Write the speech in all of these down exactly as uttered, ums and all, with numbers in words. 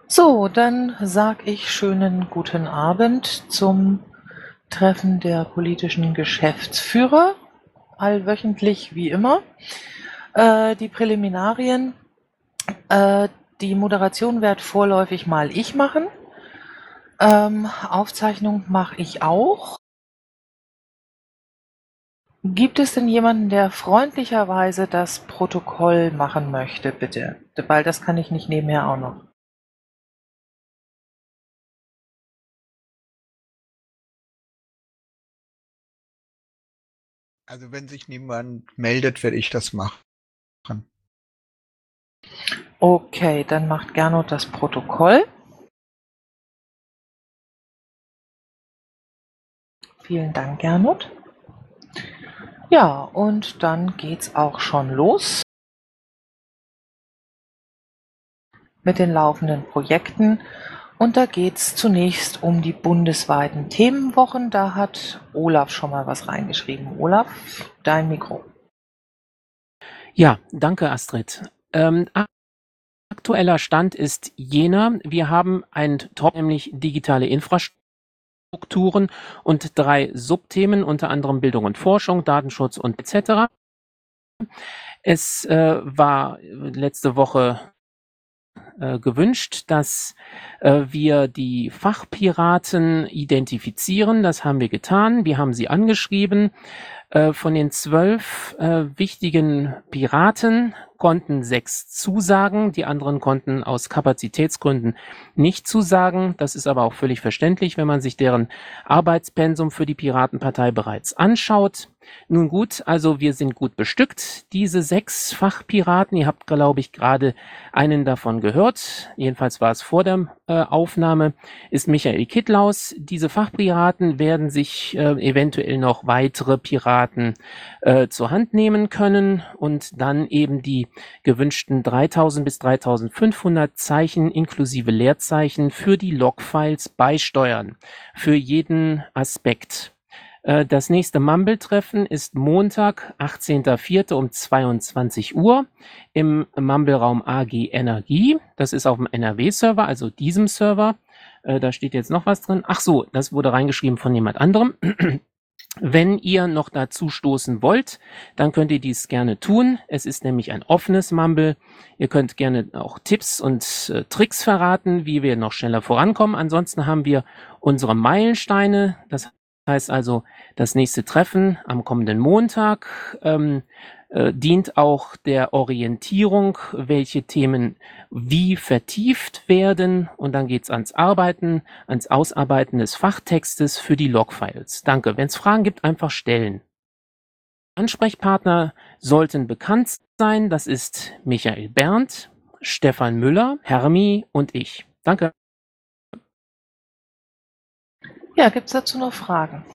So, dann sag ich schönen guten Abend zum Treffen der politischen Geschäftsführer, allwöchentlich wie immer. Äh, die Präliminarien, äh, die Moderation werd vorläufig mal ich machen. Ähm, Aufzeichnung mache ich auch. Gibt es denn jemanden, der freundlicherweise das Protokoll machen möchte, bitte? Weil das kann ich nicht nebenher auch noch. Also wenn sich niemand meldet, werde ich das machen. Okay, dann macht Gernot das Protokoll. Vielen Dank, Gernot. Ja, und dann geht's auch schon los mit den laufenden Projekten. Und da geht's zunächst um die bundesweiten Themenwochen. Da hat Olaf schon mal was reingeschrieben. Olaf, dein Mikro. Ja, danke, Astrid. Ähm, aktueller Stand ist jener: Wir haben ein Top, nämlich digitale Infrastrukturen und drei Subthemen, unter anderem Bildung und Forschung, Datenschutz und et cetera. Es äh, war letzte Woche äh, gewünscht, dass äh, wir die Fachpiraten identifizieren. Das haben wir getan. Wir haben sie angeschrieben. Äh, von den zwölf äh, wichtigen Piraten konnten sechs zusagen, die anderen konnten aus Kapazitätsgründen nicht zusagen. Das ist aber auch völlig verständlich, wenn man sich deren Arbeitspensum für die Piratenpartei bereits anschaut. Nun gut, also wir sind gut bestückt, diese sechs Fachpiraten. Ihr habt, glaube ich, gerade einen davon gehört. Jedenfalls war es vor der äh, Aufnahme, ist Michael Kittlaus. Diese Fachpiraten werden sich äh, eventuell noch weitere Piraten äh, zur Hand nehmen können und dann eben die gewünschten dreitausend bis dreitausendfünfhundert Zeichen inklusive Leerzeichen für die Logfiles beisteuern. Für jeden Aspekt. Das nächste Mumble-Treffen ist Montag, achtzehnter vierter um zweiundzwanzig Uhr im Mumble-Raum A G Energie. Das ist auf dem N R W-Server, also diesem Server. Äh, da steht jetzt noch was drin. Ach so, das wurde reingeschrieben von jemand anderem. Wenn ihr noch dazu stoßen wollt, dann könnt ihr dies gerne tun. Es ist nämlich ein offenes Mumble. Ihr könnt gerne auch Tipps und äh, Tricks verraten, wie wir noch schneller vorankommen. Ansonsten haben wir unsere Meilensteine. Das heißt also, das nächste Treffen am kommenden Montag ähm, äh, dient auch der Orientierung, welche Themen wie vertieft werden. Und dann geht's ans Arbeiten, ans Ausarbeiten des Fachtextes für die Logfiles. Danke. Wenn es Fragen gibt, einfach stellen. Ansprechpartner sollten bekannt sein. Das ist Michael Berndt, Stefan Müller, Hermi und ich. Danke. Ja, gibt's dazu noch Fragen?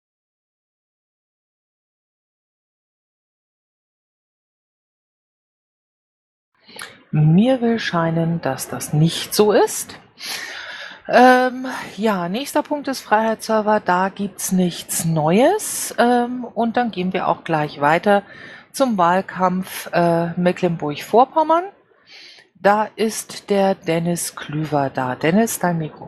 Mir will scheinen, dass das nicht so ist. Ähm, ja, nächster Punkt ist Freiheitsserver. Da gibt's nichts Neues. Ähm, und dann gehen wir auch gleich weiter zum Wahlkampf äh, Mecklenburg-Vorpommern. Da ist der Dennis Klüver da. Dennis, dein Mikro.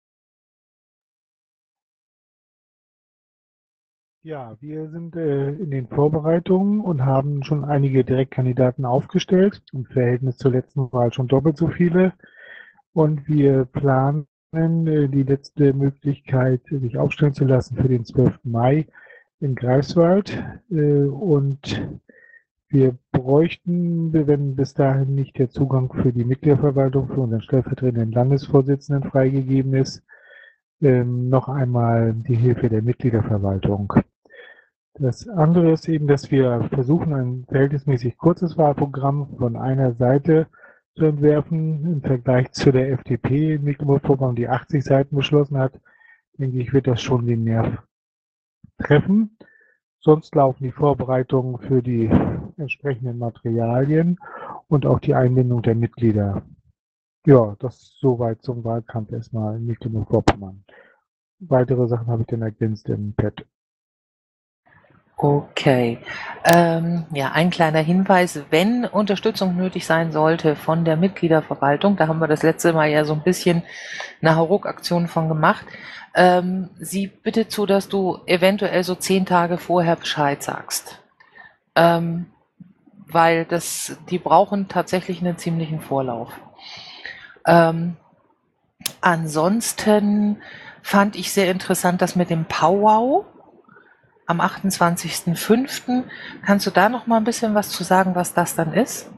Ja, wir sind äh, in den Vorbereitungen und haben schon einige Direktkandidaten aufgestellt, im Verhältnis zur letzten Wahl schon doppelt so viele. Und wir planen äh, die letzte Möglichkeit, sich aufstellen zu lassen für den zwölften Mai in Greifswald. Äh, und wir bräuchten, wenn bis dahin nicht der Zugang für die Mitgliederverwaltung für unseren stellvertretenden Landesvorsitzenden freigegeben ist, ähm, noch einmal die Hilfe der Mitgliederverwaltung. Das andere ist eben, dass wir versuchen, ein verhältnismäßig kurzes Wahlprogramm von einer Seite zu entwerfen im Vergleich zu der F D P in Mecklenburg-Vorpommern, die achtzig Seiten beschlossen hat. Denke ich, wird das schon den Nerv treffen. Sonst laufen die Vorbereitungen für die entsprechenden Materialien und auch die Einbindung der Mitglieder. Ja, das soweit zum Wahlkampf erstmal in Mecklenburg-Vorpommern. Weitere Sachen habe ich dann ergänzt im Pad. Okay. Ähm, ja, ein kleiner Hinweis, wenn Unterstützung nötig sein sollte von der Mitgliederverwaltung, da haben wir das letzte Mal ja so ein bisschen eine Hauruck-Aktion von gemacht, ähm, sieh bitte zu, dass du eventuell so zehn Tage vorher Bescheid sagst. Ähm, weil das, die brauchen tatsächlich einen ziemlichen Vorlauf. Ähm, ansonsten fand ich sehr interessant, das mit dem Powwow am achtundzwanzigsten fünften Kannst du da noch mal ein bisschen was zu sagen, was das dann ist?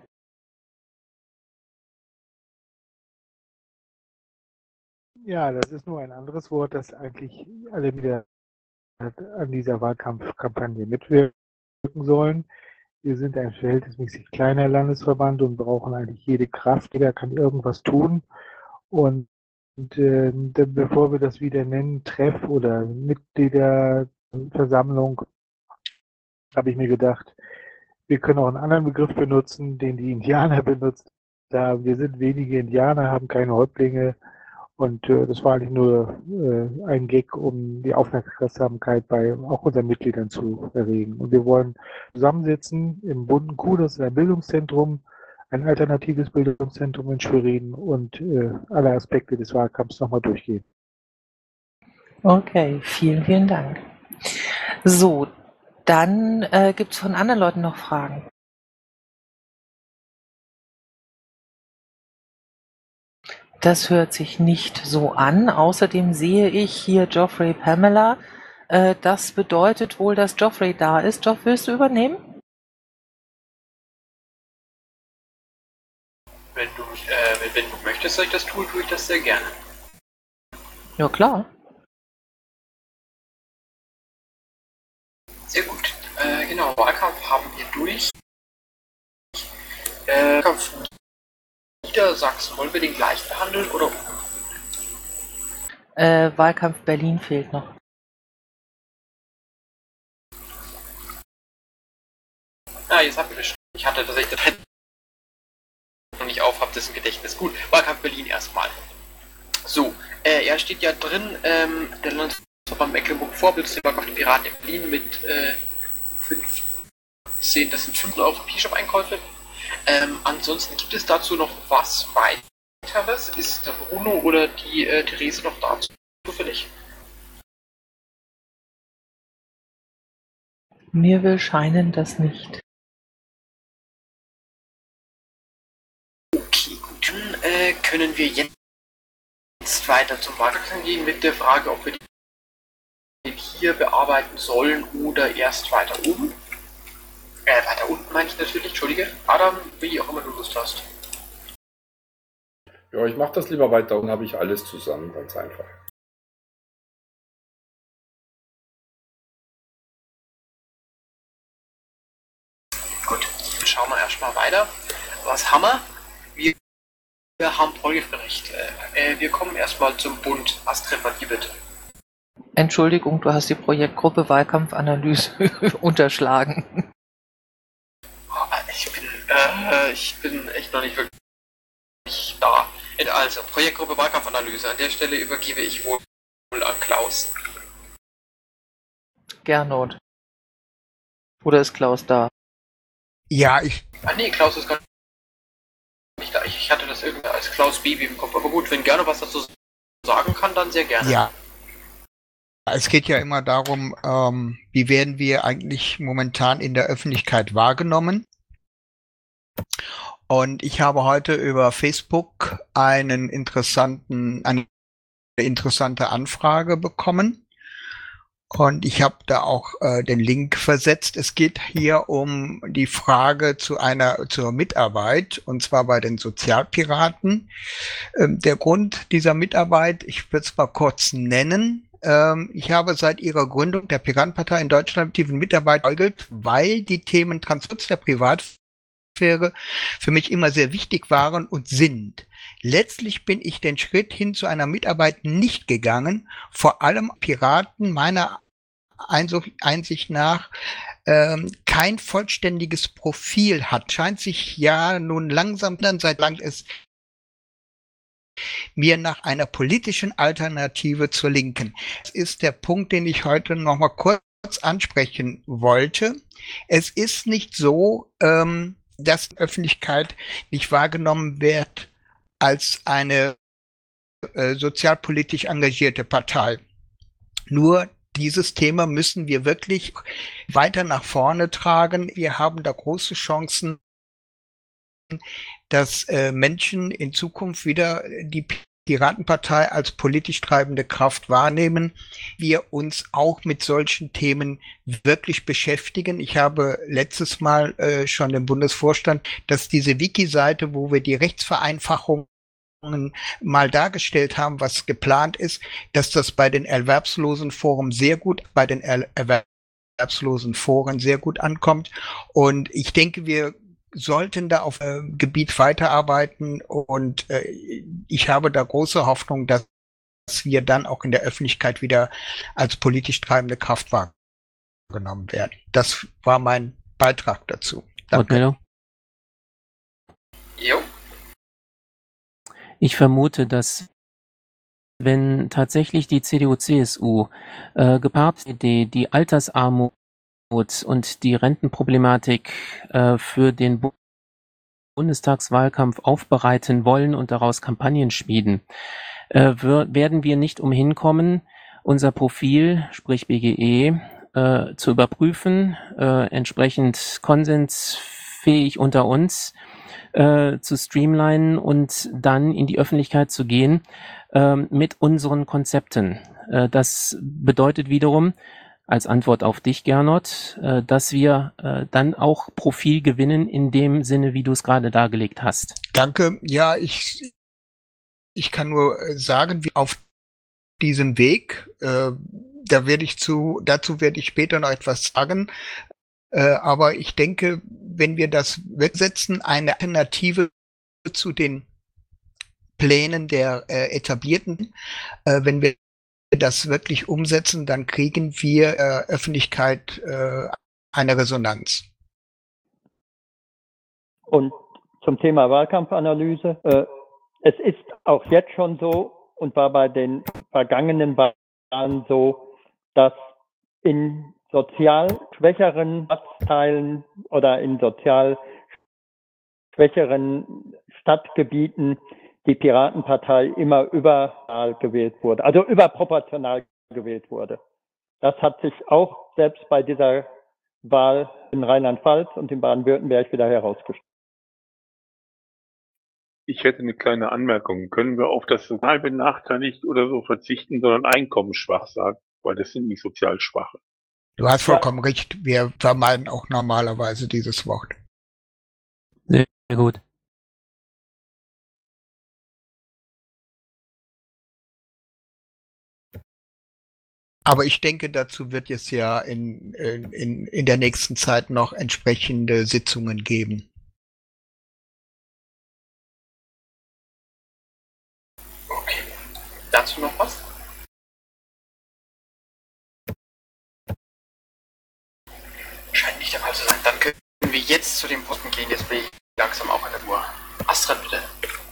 Ja, das ist nur ein anderes Wort, das eigentlich alle wieder an dieser Wahlkampfkampagne mitwirken sollen. Wir sind ein verhältnismäßig kleiner Landesverband und brauchen eigentlich jede Kraft. Jeder kann irgendwas tun. Und, und äh, bevor wir das wieder nennen, Treff oder Mitgliederversammlung, habe ich mir gedacht, wir können auch einen anderen Begriff benutzen, den die Indianer benutzt haben. Wir sind wenige Indianer, haben keine Häuptlinge. Und äh, das war eigentlich nur äh, ein Gag, um die Aufmerksamkeit bei auch unseren Mitgliedern zu erregen. Und wir wollen zusammensitzen im bunten Kuh, das ist ein Bildungszentrum, ein alternatives Bildungszentrum in Schwerin und äh, alle Aspekte des Wahlkampfs nochmal durchgehen. Okay, vielen, vielen Dank. So, dann äh, gibt es von anderen Leuten noch Fragen. Das hört sich nicht so an. Außerdem sehe ich hier Geoffrey Pamela. Äh, das bedeutet wohl, dass Geoffrey da ist. Geoff, willst du übernehmen? Wenn du, äh, wenn, wenn du möchtest, dass ich das tue, tue ich das sehr gerne. Ja, klar. Sehr gut. Äh, genau, Wahlkampf haben wir durch. Äh, Wahlkampf Niedersachsen, wollen wir den gleich behandeln oder? Äh, Wahlkampf Berlin fehlt noch. Ah, jetzt habt ihr das schon. Ich hatte tatsächlich das noch nicht auf, hab das im Gedächtnis. Gut, Wahlkampf Berlin erstmal. So, äh, er steht ja drin, ähm, der Landesverband Mecklenburg-Vorpommern auf die Piraten in Berlin mit äh, fünfzehn, das sind fünf Euro P-Shop-Einkäufe. Ähm, ansonsten gibt es dazu noch was weiteres? Ist der Bruno oder die äh, Therese noch dazu zufällig? Mir will scheinen, dass nicht. Okay, gut, dann äh, können wir jetzt weiter zum Wahlkampf gehen mit der Frage, ob wir den hier bearbeiten sollen oder erst weiter oben. Äh, weiter unten meine ich natürlich, entschuldige. Adam, wie auch immer du Lust hast. Ja, ich mache das lieber weiter unten, habe ich alles zusammen, ganz einfach. Gut, dann schauen wir erstmal weiter. Was haben wir? Wir, wir haben Folgebericht. Äh, wir kommen erstmal zum Bund. Astrid, was bitte? Entschuldigung, du hast die Projektgruppe Wahlkampfanalyse unterschlagen. Ich bin, äh, ich bin echt noch nicht wirklich da. Also, Projektgruppe Wahlkampfanalyse. An der Stelle übergebe ich wohl an Klaus. Gernot. Oder ist Klaus da? Ja, ich. Ah nee, Klaus ist gar nicht da. Ich hatte das irgendwie als Klaus Baby im Kopf. Aber gut, wenn Gernot was dazu sagen kann, dann sehr gerne. Ja. Es geht ja immer darum, ähm, wie werden wir eigentlich momentan in der Öffentlichkeit wahrgenommen. Und ich habe heute über Facebook einen interessanten, eine interessante Anfrage bekommen. Und ich habe da auch äh, den Link versetzt. Es geht hier um die Frage zu einer zur Mitarbeit, und zwar bei den Sozialpiraten. Ähm, der Grund dieser Mitarbeit, ich würde es mal kurz nennen. Ähm, ich habe seit ihrer Gründung der Piratenpartei in Deutschland aktiven Mitarbeit gefolgt, weil die Themen Transport der Privatsphäre für mich immer sehr wichtig waren und sind. Letztlich bin ich den Schritt hin zu einer Mitarbeit nicht gegangen, vor allem Piraten meiner Einsicht nach ähm, kein vollständiges Profil hat. Scheint sich ja nun langsam, dann seit lang es mir nach einer politischen Alternative zur Linken. Das ist der Punkt, den ich heute noch mal kurz ansprechen wollte. Es ist nicht so, ähm, dass die Öffentlichkeit nicht wahrgenommen wird als eine äh, sozialpolitisch engagierte Partei. Nur dieses Thema müssen wir wirklich weiter nach vorne tragen. Wir haben da große Chancen, dass äh, Menschen in Zukunft wieder die Piratenpartei als politisch treibende Kraft wahrnehmen, wir uns auch mit solchen Themen wirklich beschäftigen. Ich habe letztes Mal äh, schon im Bundesvorstand, dass diese Wiki-Seite, wo wir die Rechtsvereinfachung mal dargestellt haben, was geplant ist, dass das bei den erwerbslosen Foren sehr gut, bei den er erwerbslosen Foren sehr gut ankommt. Und ich denke, wir sollten da auf äh, Gebiet weiterarbeiten und äh, ich habe da große Hoffnung, dass wir dann auch in der Öffentlichkeit wieder als politisch treibende Kraft wahrgenommen werden. Das war mein Beitrag dazu. Danke. Jo. Ich vermute, dass wenn tatsächlich die C D U C S U äh, gepaart die, die Altersarmut und die Rentenproblematik äh, für den Bu Bundestagswahlkampf aufbereiten wollen und daraus Kampagnen schmieden, äh, werden wir nicht umhin kommen, unser Profil, sprich B G E, äh, zu überprüfen, äh, entsprechend konsensfähig unter uns äh, zu streamlinen und dann in die Öffentlichkeit zu gehen äh, mit unseren Konzepten. Äh, das bedeutet wiederum, als Antwort auf dich, Gernot, äh, dass wir äh, dann auch Profil gewinnen in dem Sinne, wie du es gerade dargelegt hast. Danke. Ja, ich, ich kann nur sagen, wie auf diesem Weg, äh, da werde ich zu, dazu werde ich später noch etwas sagen. Äh, aber ich denke, wenn wir das wegsetzen, eine Alternative zu den Plänen der äh, etablierten, äh, wenn wir das wirklich umsetzen, dann kriegen wir äh, Öffentlichkeit äh, eine Resonanz. Und zum Thema Wahlkampfanalyse, äh, es ist auch jetzt schon so und war bei den vergangenen Wahlen so, dass in sozial schwächeren Stadtteilen oder in sozial schwächeren Stadtgebieten die Piratenpartei immer überall gewählt wurde, also überproportional gewählt wurde. Das hat sich auch selbst bei dieser Wahl in Rheinland-Pfalz und in Baden-Württemberg wieder herausgestellt. Ich hätte eine kleine Anmerkung. Können wir auf das sozial benachteiligt oder so verzichten, sondern einkommensschwach sagen? Weil das sind nicht sozial Schwache. Du hast vollkommen ja recht. Wir vermeiden auch normalerweise dieses Wort. Sehr gut. Aber ich denke, dazu wird es ja in, in, in der nächsten Zeit noch entsprechende Sitzungen geben. Okay. Dazu noch was? Scheint nicht der Fall zu sein. Dann können wir jetzt zu den Punkten gehen. Jetzt bin ich langsam auch an der Uhr. Astrid, bitte.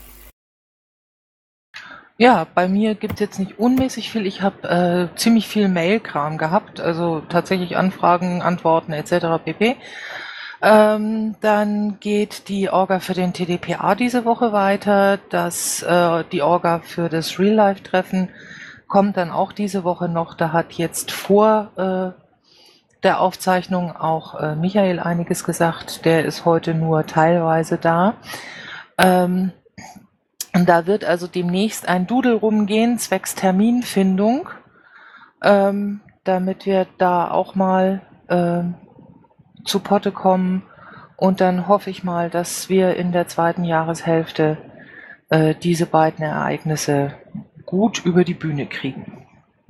Ja, bei mir gibt es jetzt nicht unmäßig viel. Ich habe äh, ziemlich viel Mail-Kram gehabt, also tatsächlich Anfragen, Antworten et cetera pp. Ähm, dann geht die Orga für den T D P A diese Woche weiter. Das, äh, die Orga für das Real-Life-Treffen kommt dann auch diese Woche noch. Da hat jetzt vor äh, der Aufzeichnung auch äh, Michael einiges gesagt. Der ist heute nur teilweise da. Ähm, Und da wird also demnächst ein Doodle rumgehen, zwecks Terminfindung, ähm, damit wir da auch mal ähm, zu Potte kommen. Und dann hoffe ich mal, dass wir in der zweiten Jahreshälfte äh, diese beiden Ereignisse gut über die Bühne kriegen.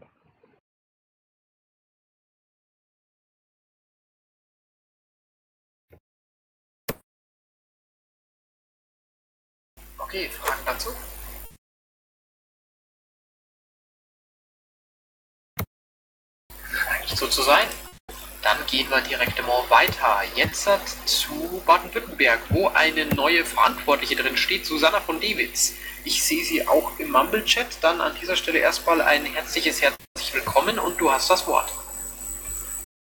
Okay, Fragen dazu? Scheint nicht so zu sein. Dann gehen wir direkt mal weiter. Jetzt zu Baden-Württemberg, wo eine neue Verantwortliche drin steht, Susanna von Dewitz. Ich sehe sie auch im Mumble-Chat. Dann an dieser Stelle erstmal ein herzliches herzlich willkommen und du hast das Wort.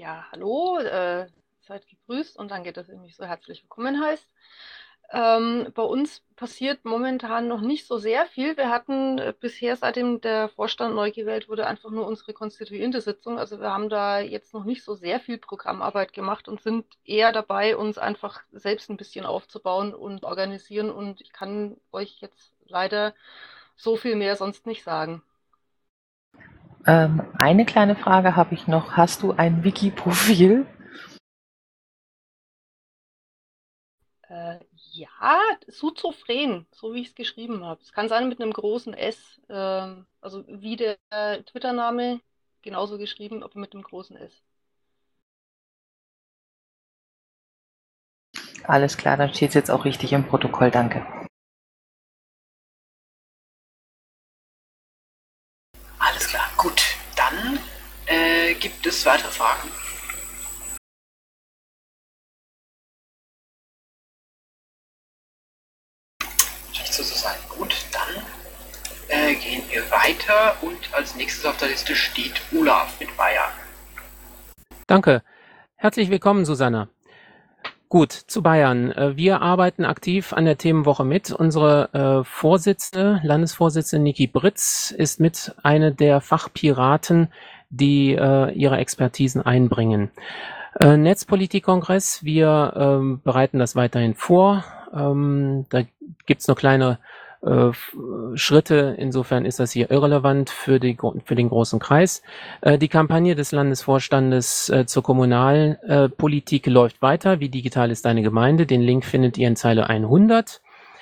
ja, hallo, äh, seid gegrüßt und danke, dass ihr mich so herzlich willkommen heißt. Ähm, bei uns passiert momentan noch nicht so sehr viel. Wir hatten äh, bisher, seitdem der Vorstand neu gewählt wurde, einfach nur unsere konstituierende Sitzung. Also wir haben da jetzt noch nicht so sehr viel Programmarbeit gemacht und sind eher dabei, uns einfach selbst ein bisschen aufzubauen und organisieren. Und ich kann euch jetzt leider so viel mehr sonst nicht sagen. Ähm, eine kleine Frage habe ich noch. Hast du ein Wiki-Profil? Äh, ja, Suzophren, so wie ich es geschrieben habe. Es kann sein mit einem großen S, ähm, also wie der äh, Twitter-Name, genauso geschrieben, aber mit einem großen S. Alles klar, dann steht es jetzt auch richtig im Protokoll. Danke. Alles klar, gut. Dann äh, gibt es weitere Fragen. Nicht so zu sein. Gut, dann äh, gehen wir weiter und als nächstes auf der Liste steht Olaf mit Bayern. Danke. Herzlich willkommen, Susanna. Gut, zu Bayern. Äh, Wir arbeiten aktiv an der Themenwoche mit. Unsere äh, Vorsitzende, Landesvorsitzende Niki Britz ist mit einer der Fachpiraten, die äh, ihre Expertisen einbringen. Äh, Netzpolitikkongress, wir ähm, bereiten das weiterhin vor. Ähm, da gibt's noch kleine äh, Schritte. Insofern ist das hier irrelevant für, die, für den großen Kreis. Äh, die Kampagne des Landesvorstandes äh, zur Kommunalpolitik äh, läuft weiter. Wie digital ist deine Gemeinde? Den Link findet ihr in Zeile hundert.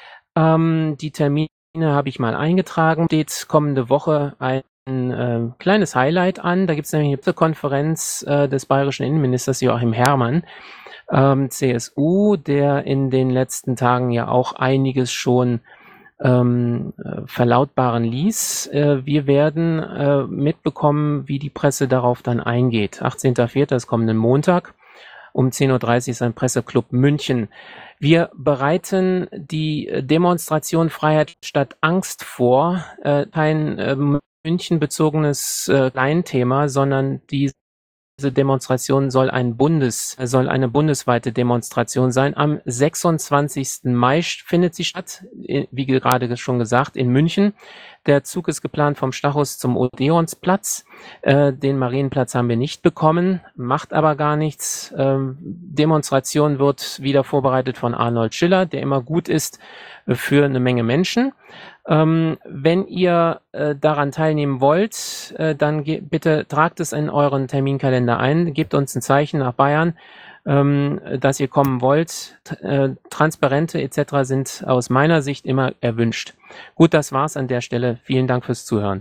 Ähm, die Termine habe ich mal eingetragen. Steht kommende Woche ein ein äh, kleines Highlight an. Da gibt es nämlich eine Konferenz äh, des bayerischen Innenministers Joachim Herrmann, ähm, C S U, der in den letzten Tagen ja auch einiges schon ähm, äh, verlautbaren ließ. Äh, wir werden äh, mitbekommen, wie die Presse darauf dann eingeht. achtzehnter vierter ist kommenden Montag. Um zehn Uhr dreißig ist ein Presseclub München. Wir bereiten die Demonstration Freiheit statt Angst vor. Äh, kein äh, München-bezogenes äh, Kleinthema, sondern diese Demonstration soll ein Bundes, soll eine bundesweite Demonstration sein. Am sechsundzwanzigsten Mai findet sie statt, wie gerade schon gesagt, in München. Der Zug ist geplant vom Stachus zum Odeonsplatz. Äh, den Marienplatz haben wir nicht bekommen, macht aber gar nichts. Ähm, Demonstration wird wieder vorbereitet von Arnold Schiller, der immer gut ist für eine Menge Menschen. Ähm, wenn ihr äh, daran teilnehmen wollt, äh, dann bitte tragt es in euren Terminkalender ein, gebt uns ein Zeichen nach Bayern, ähm, dass ihr kommen wollt. T äh, Transparente et cetera sind aus meiner Sicht immer erwünscht. Gut, das war's an der Stelle. Vielen Dank fürs Zuhören.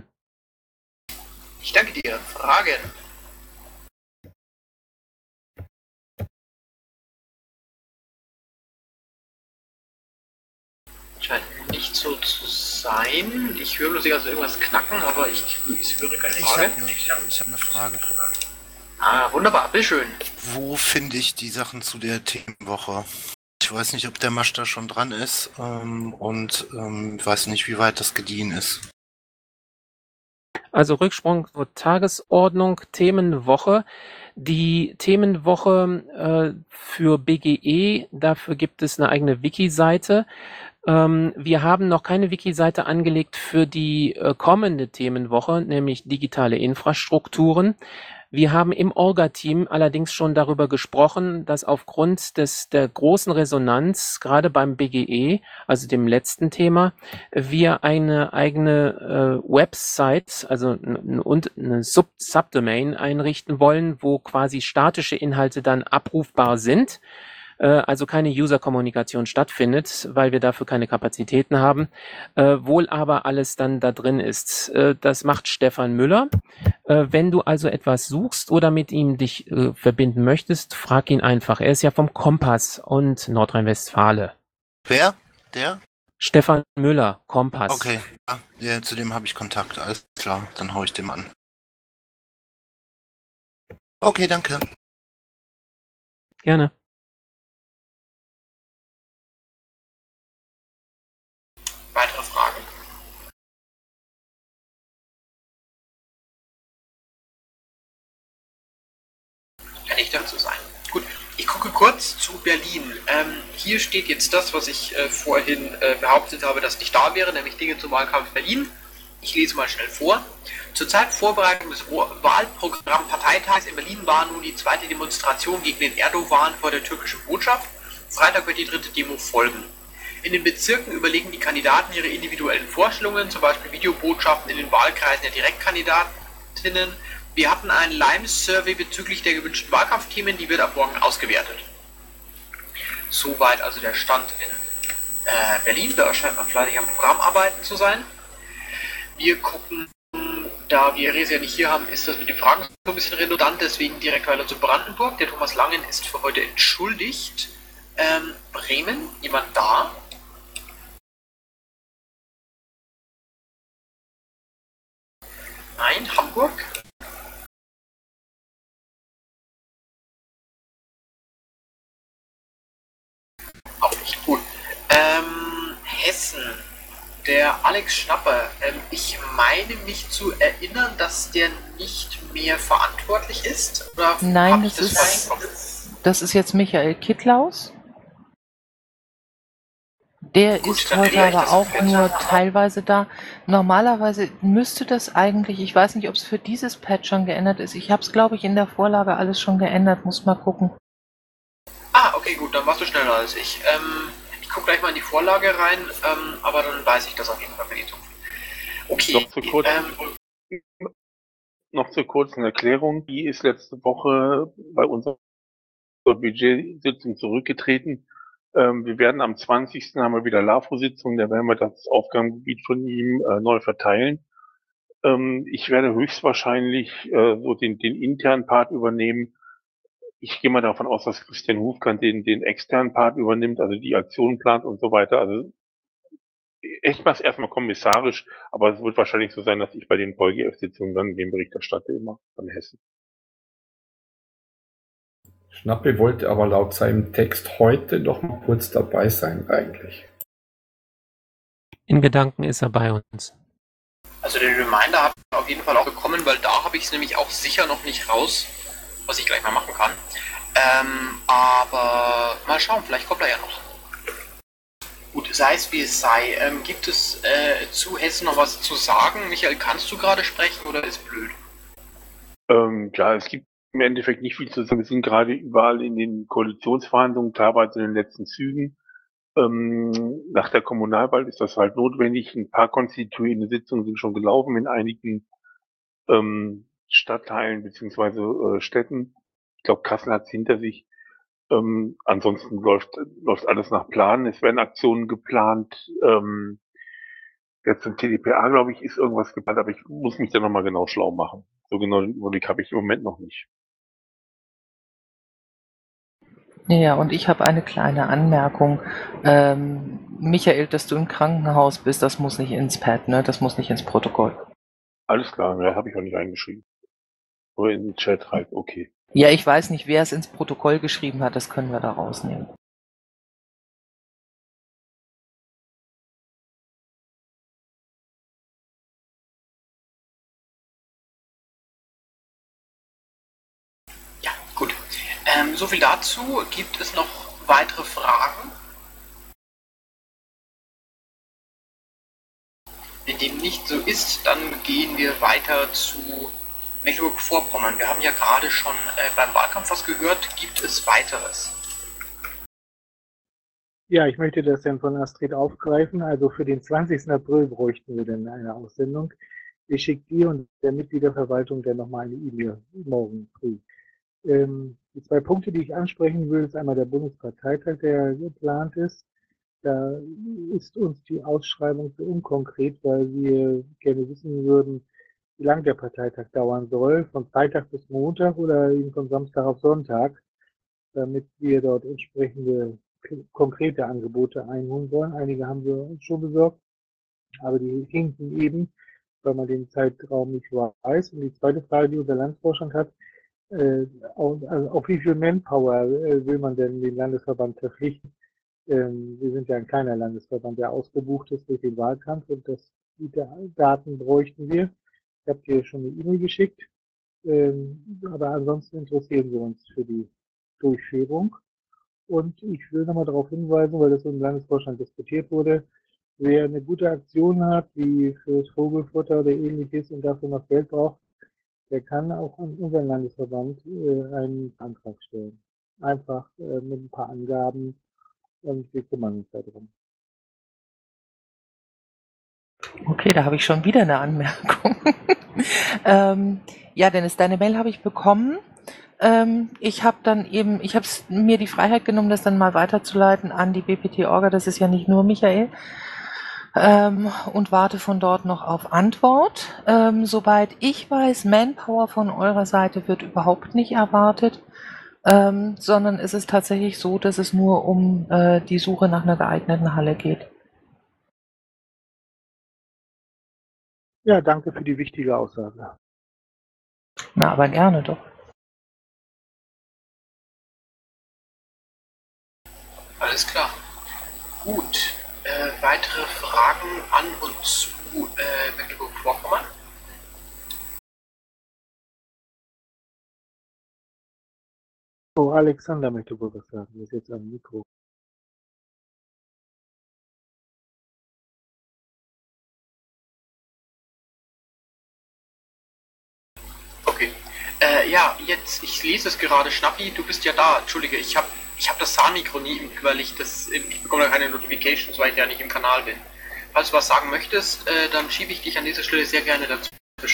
Ich danke dir. Fragen? Scheint nicht so zu sein. Ich höre bloß also irgendwas knacken, aber ich, ich höre keine Frage. Ich habe ne, hab eine Frage. Ah, wunderbar, bitteschön. Wo finde ich die Sachen zu der Themenwoche? Ich weiß nicht, ob der Masch da schon dran ist ähm, und ähm, weiß nicht, wie weit das gediehen ist. Also Rücksprung zur Tagesordnung, Themenwoche. Die Themenwoche äh, für B G E, dafür gibt es eine eigene Wiki-Seite. Ähm, wir haben noch keine Wiki-Seite angelegt für die äh, kommende Themenwoche, nämlich digitale Infrastrukturen. Wir haben im Orga-Team allerdings schon darüber gesprochen, dass aufgrund des der großen Resonanz, gerade beim B G E, also dem letzten Thema, wir eine eigene äh, Website, also eine, eine Sub Subdomain einrichten wollen, wo quasi statische Inhalte dann abrufbar sind. Also keine User-Kommunikation stattfindet, weil wir dafür keine Kapazitäten haben, äh, wohl aber alles dann da drin ist. Äh, das macht Stefan Müller. Äh, wenn du also etwas suchst oder mit ihm dich äh, verbinden möchtest, frag ihn einfach. Er ist ja vom Kompass und Nordrhein-Westfalen. Wer? Der? Stefan Müller, Kompass. Okay, ja, ja, zu dem habe ich Kontakt. Alles klar, dann hau ich dem an. Okay, danke. Gerne. Weitere Fragen? Kann Fall zu sein. Gut, ich gucke kurz zu Berlin. Ähm, hier steht jetzt das, was ich äh, vorhin äh, behauptet habe, dass nicht da wäre, nämlich Dinge zum Wahlkampf Berlin. Ich lese mal schnell vor. Zur Zeitvorbereitung des Wahlprogramm Parteitags in Berlin war nun die zweite Demonstration gegen den Erdogan vor der türkischen Botschaft. Freitag wird die dritte Demo folgen. In den Bezirken überlegen die Kandidaten ihre individuellen Vorstellungen, zum Beispiel Videobotschaften in den Wahlkreisen der Direktkandidatinnen. Wir hatten einen Limes-Survey bezüglich der gewünschten Wahlkampfthemen, die wird ab morgen ausgewertet. Soweit also der Stand in äh, Berlin, da scheint man fleißig am Programm arbeiten zu sein. Wir gucken, da wir Resi ja nicht hier haben, ist das mit den Fragen so ein bisschen redundant, deswegen direkt weiter zu Brandenburg. Der Thomas Langen ist für heute entschuldigt. Ähm, Bremen, jemand da? Nein, Hamburg? Auch nicht. Gut. Ähm, Hessen. Der Alex Schnapper. Ähm, ich meine mich zu erinnern, dass der nicht mehr verantwortlich ist. Oder Nein, hab ich das das ist, falsch? das ist jetzt Michael Kittlaus. Der Gut, ist dann heute kläre ich aber das auch jetzt. nur teilweise da. Normalerweise müsste das eigentlich, ich weiß nicht, ob es für dieses Patch schon geändert ist. Ich habe es, glaube ich, in der Vorlage alles schon geändert. Muss mal gucken. Ah, okay, gut, dann warst du schneller als ich. Ähm, ich gucke gleich mal in die Vorlage rein, ähm, aber dann weiß ich das auf jeden Fall für die Zukunft. Okay, Noch zur kurzen, ähm, noch zur kurzen Erklärung. Die ist letzte Woche bei unserer Budgetsitzung zurückgetreten. Ähm, wir werden am zwanzigsten haben wir wieder LAFO-Sitzung, da werden wir das Aufgabengebiet von ihm äh, neu verteilen. Ähm, ich werde höchstwahrscheinlich äh, so den, den internen Part übernehmen. Ich gehe mal davon aus, dass Christian Hufkant den, den externen Part übernimmt, also die Aktion plant und so weiter. Also echt was erstmal kommissarisch, aber es wird wahrscheinlich so sein, dass ich bei den VolGF-Sitzungen dann den Bericht erstatte immer von Hessen. Schnappe wollte aber laut seinem Text heute noch mal kurz dabei sein eigentlich. In Gedanken ist er bei uns. also den Reminder habe ich auf jeden Fall auch bekommen, weil da habe ich es nämlich auch sicher noch nicht raus, was ich gleich mal machen kann. Ähm, aber mal schauen, vielleicht kommt er ja noch. Gut, sei es wie es sei. Ähm, gibt es äh, zu Hessen noch was zu sagen? Michael, kannst du gerade sprechen oder ist blöd? Ähm, ja, es gibt im Endeffekt nicht viel zu sagen. Wir sind gerade überall in den Koalitionsverhandlungen, teilweise in den letzten Zügen. Ähm, nach der Kommunalwahl ist das halt notwendig. Ein paar konstituierende Sitzungen sind schon gelaufen in einigen ähm, Stadtteilen beziehungsweise äh, Städten. Ich glaube, Kassel hat es hinter sich. Ähm, ansonsten läuft, läuft alles nach Plan. Es werden Aktionen geplant. Ähm, jetzt zum T D P A, glaube ich, ist irgendwas geplant, aber ich muss mich da nochmal genau schlau machen. So genau den Überblick habe ich im Moment noch nicht. Ja, und ich habe eine kleine Anmerkung. Ähm, Michael, dass du im Krankenhaus bist, das muss nicht ins Pad, ne? Das muss nicht ins Protokoll. Alles klar, ja, habe ich auch nicht eingeschrieben. Nur in den Chat halt, okay. Ja, ich weiß nicht, wer es ins Protokoll geschrieben hat, das können wir da rausnehmen. Ja, gut. Ähm, so viel dazu. Gibt es noch weitere Fragen? Wenn dem nicht so ist, dann gehen wir weiter zu Mecklenburg-Vorpommern. Wir haben ja gerade schon äh, beim Wahlkampf was gehört. Gibt es weiteres? Ja, ich möchte das dann von Astrid aufgreifen. Also für den zwanzigsten April bräuchten wir dann eine Aussendung. Ich schicke dir und der Mitgliederverwaltung dann nochmal eine E-Mail morgen früh. Ähm, die zwei Punkte, die ich ansprechen will, ist einmal der Bundesparteitag, der geplant ist. Da ist uns die Ausschreibung zu unkonkret, weil wir gerne wissen würden, wie lange der Parteitag dauern soll, von Freitag bis Montag oder eben von Samstag auf Sonntag, damit wir dort entsprechende konkrete Angebote einholen wollen. Einige haben wir uns schon besorgt, aber die hinken eben, weil man den Zeitraum nicht weiß. Und die zweite Frage, die unser Landesvorstand hat, äh, auf, also auf wie viel Manpower äh, will man denn den Landesverband verpflichten? Ähm, wir sind ja ein kleiner Landesverband, der ausgebucht ist durch den Wahlkampf und das, die Daten bräuchten wir. Ich habe dir schon eine E-Mail geschickt. Ähm, aber ansonsten interessieren wir uns für die Durchführung. Und ich will nochmal darauf hinweisen, weil das im Landesvorstand diskutiert wurde, wer eine gute Aktion hat, wie fürs Vogelfutter oder ähnliches und dafür noch Geld braucht, der kann auch an unseren Landesverband äh, einen Antrag stellen. Einfach äh, mit ein paar Angaben und wir kümmern uns darum. Okay, da habe ich schon wieder eine Anmerkung. ähm, ja, Dennis, deine Mail habe ich bekommen. Ähm, ich habe dann eben, ich habe mir die Freiheit genommen, das dann mal weiterzuleiten an die B P T-Orga. Das ist ja nicht nur Michael. Ähm, und warte von dort noch auf Antwort. Ähm, soweit ich weiß, Manpower von eurer Seite wird überhaupt nicht erwartet, ähm, sondern es ist tatsächlich so, dass es nur um äh, die Suche nach einer geeigneten Halle geht. Ja, danke für die wichtige Aussage. Na, aber gerne doch. Alles klar. Gut. Äh, weitere Fragen an und zu äh, Mecklenburg-Vorpommern? Oh, Alexander möchte wohl was sagen. Er ist jetzt am Mikro. Okay. Äh, ja, jetzt, ich lese es gerade. Schnappi, du bist ja da. Entschuldige, ich habe ich hab das Zahnmikro nie, weil ich das, ich bekomme da keine Notifications, weil ich ja nicht im Kanal bin. Falls du was sagen möchtest, äh, dann schiebe ich dich an dieser Stelle sehr gerne dazu.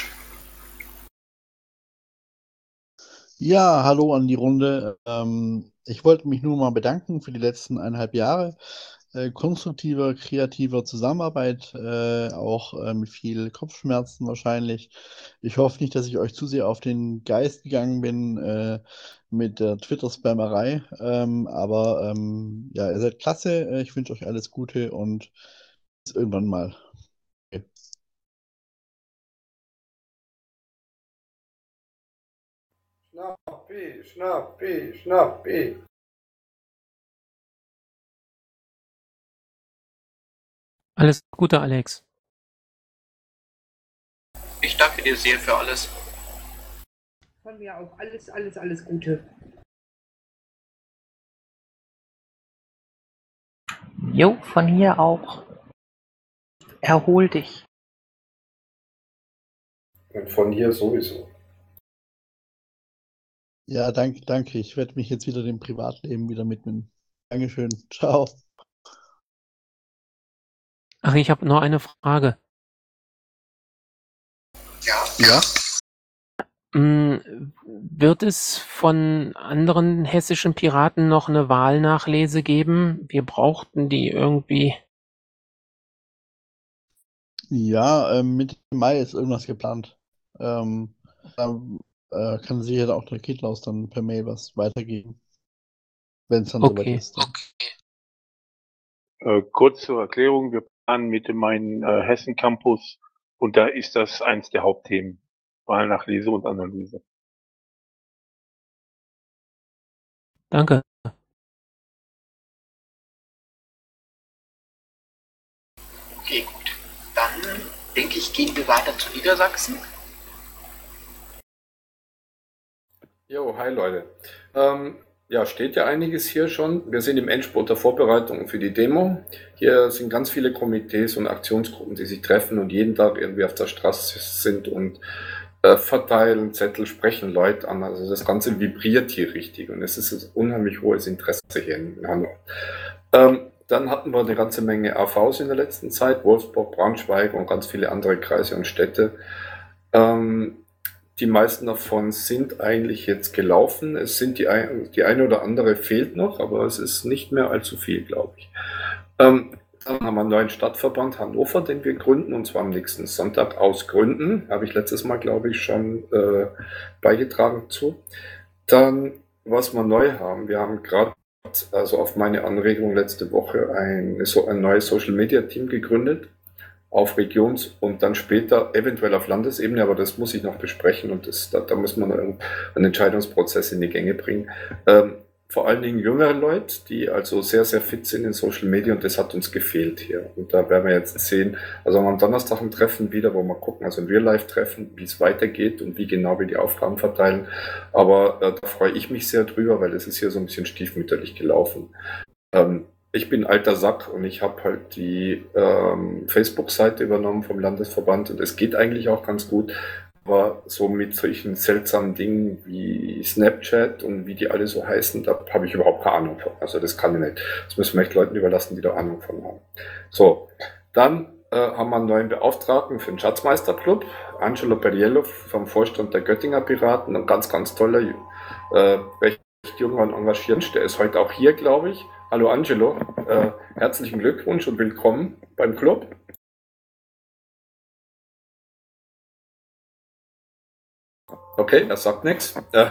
Ja, hallo an die Runde. Ähm, ich wollte mich nur mal bedanken für die letzten eineinhalb Jahre äh, konstruktiver, kreativer Zusammenarbeit, äh, auch äh, mit viel Kopfschmerzen wahrscheinlich. Ich hoffe nicht, dass ich euch zu sehr auf den Geist gegangen bin äh, mit der Twitter-Spammerei. Ähm, aber ähm, ja, ihr seid klasse. Äh, Ich wünsche euch alles Gute und bis irgendwann mal. Okay. Schnappi, Schnappi, Schnappi. Alles Gute, Alex. Ich danke dir sehr für alles. Von mir auch alles, alles, alles Gute. Jo, von hier auch. Erhol dich. Und von hier sowieso. Ja, danke, danke. Ich werde mich jetzt wieder dem Privatleben wieder widmen. Dankeschön. Ciao. Ach, ich habe noch eine Frage. Ja. Ja. Mm, Wird es von anderen hessischen Piraten noch eine Wahlnachlese geben? Wir brauchten die irgendwie. Ja, ähm, Mitte Mai ist irgendwas geplant. Ähm, da äh, kann sicher auch der Kitlaus dann per Mail was weitergeben, wenn es dann soweit Okay. ist. Dann. Äh, kurz zur Erklärung, wir planen Mitte Mai einen äh, Hessen-Campus und da ist das eins der Hauptthemen. Wahlnachlese und Analyse. Danke. Okay, gut. Dann denke ich, gehen wir weiter zu Niedersachsen. Jo, hi Leute. Ähm, ja, steht ja einiges hier schon. Wir sind im Endspurt der Vorbereitung für die Demo. Hier sind ganz viele Komitees und Aktionsgruppen, die sich treffen und jeden Tag irgendwie auf der Straße sind und äh, verteilen Zettel, sprechen Leute an. Also das Ganze vibriert hier richtig und es ist ein unheimlich hohes Interesse hier in Hannover. Ähm, dann hatten wir eine ganze Menge A Vs in der letzten Zeit, Wolfsburg, Braunschweig und ganz viele andere Kreise und Städte. Ähm, Die meisten davon sind eigentlich jetzt gelaufen. Es sind die, ein, die eine oder andere fehlt noch, aber es ist nicht mehr allzu viel, glaube ich. Ähm, dann haben wir einen neuen Stadtverband Hannover, den wir gründen, und zwar am nächsten Sonntag aus Gründen. Habe ich letztes Mal, glaube ich, schon äh, beigetragen zu. Dann, was wir neu haben, wir haben gerade, also auf meine Anregung letzte Woche, ein, ein neues Social-Media-Team gegründet. Auf Regions- und dann später eventuell auf Landesebene, aber das muss ich noch besprechen und das, da, da muss man einen Entscheidungsprozess in die Gänge bringen. Ähm, vor allen Dingen jüngere Leute, die also sehr, sehr fit sind in Social Media und das hat uns gefehlt hier. Und da werden wir jetzt sehen, also am Donnerstag ein Treffen wieder, wo wir gucken, also ein Real-Life-Treffen, wie es weitergeht und wie genau wir die Aufgaben verteilen. Aber äh, da freue ich mich sehr drüber, weil es ist hier so ein bisschen stiefmütterlich gelaufen. Ähm, ich bin alter Sack und ich habe halt die ähm, Facebook-Seite übernommen vom Landesverband und es geht eigentlich auch ganz gut. Aber so mit solchen seltsamen Dingen wie Snapchat und wie die alle so heißen, da habe ich überhaupt keine Ahnung von. Also das kann ich nicht. Das müssen wir echt Leuten überlassen, die da Ahnung von haben. So, dann äh, haben wir einen neuen Beauftragten für den Schatzmeisterclub, Angelo Periello vom Vorstand der Göttinger Piraten, ein ganz, ganz toller, äh, recht junger und engagiert. Der ist heute auch hier, glaube ich. Hallo Angelo, äh, herzlichen Glückwunsch und willkommen beim Club. Okay, das sagt nichts. Äh,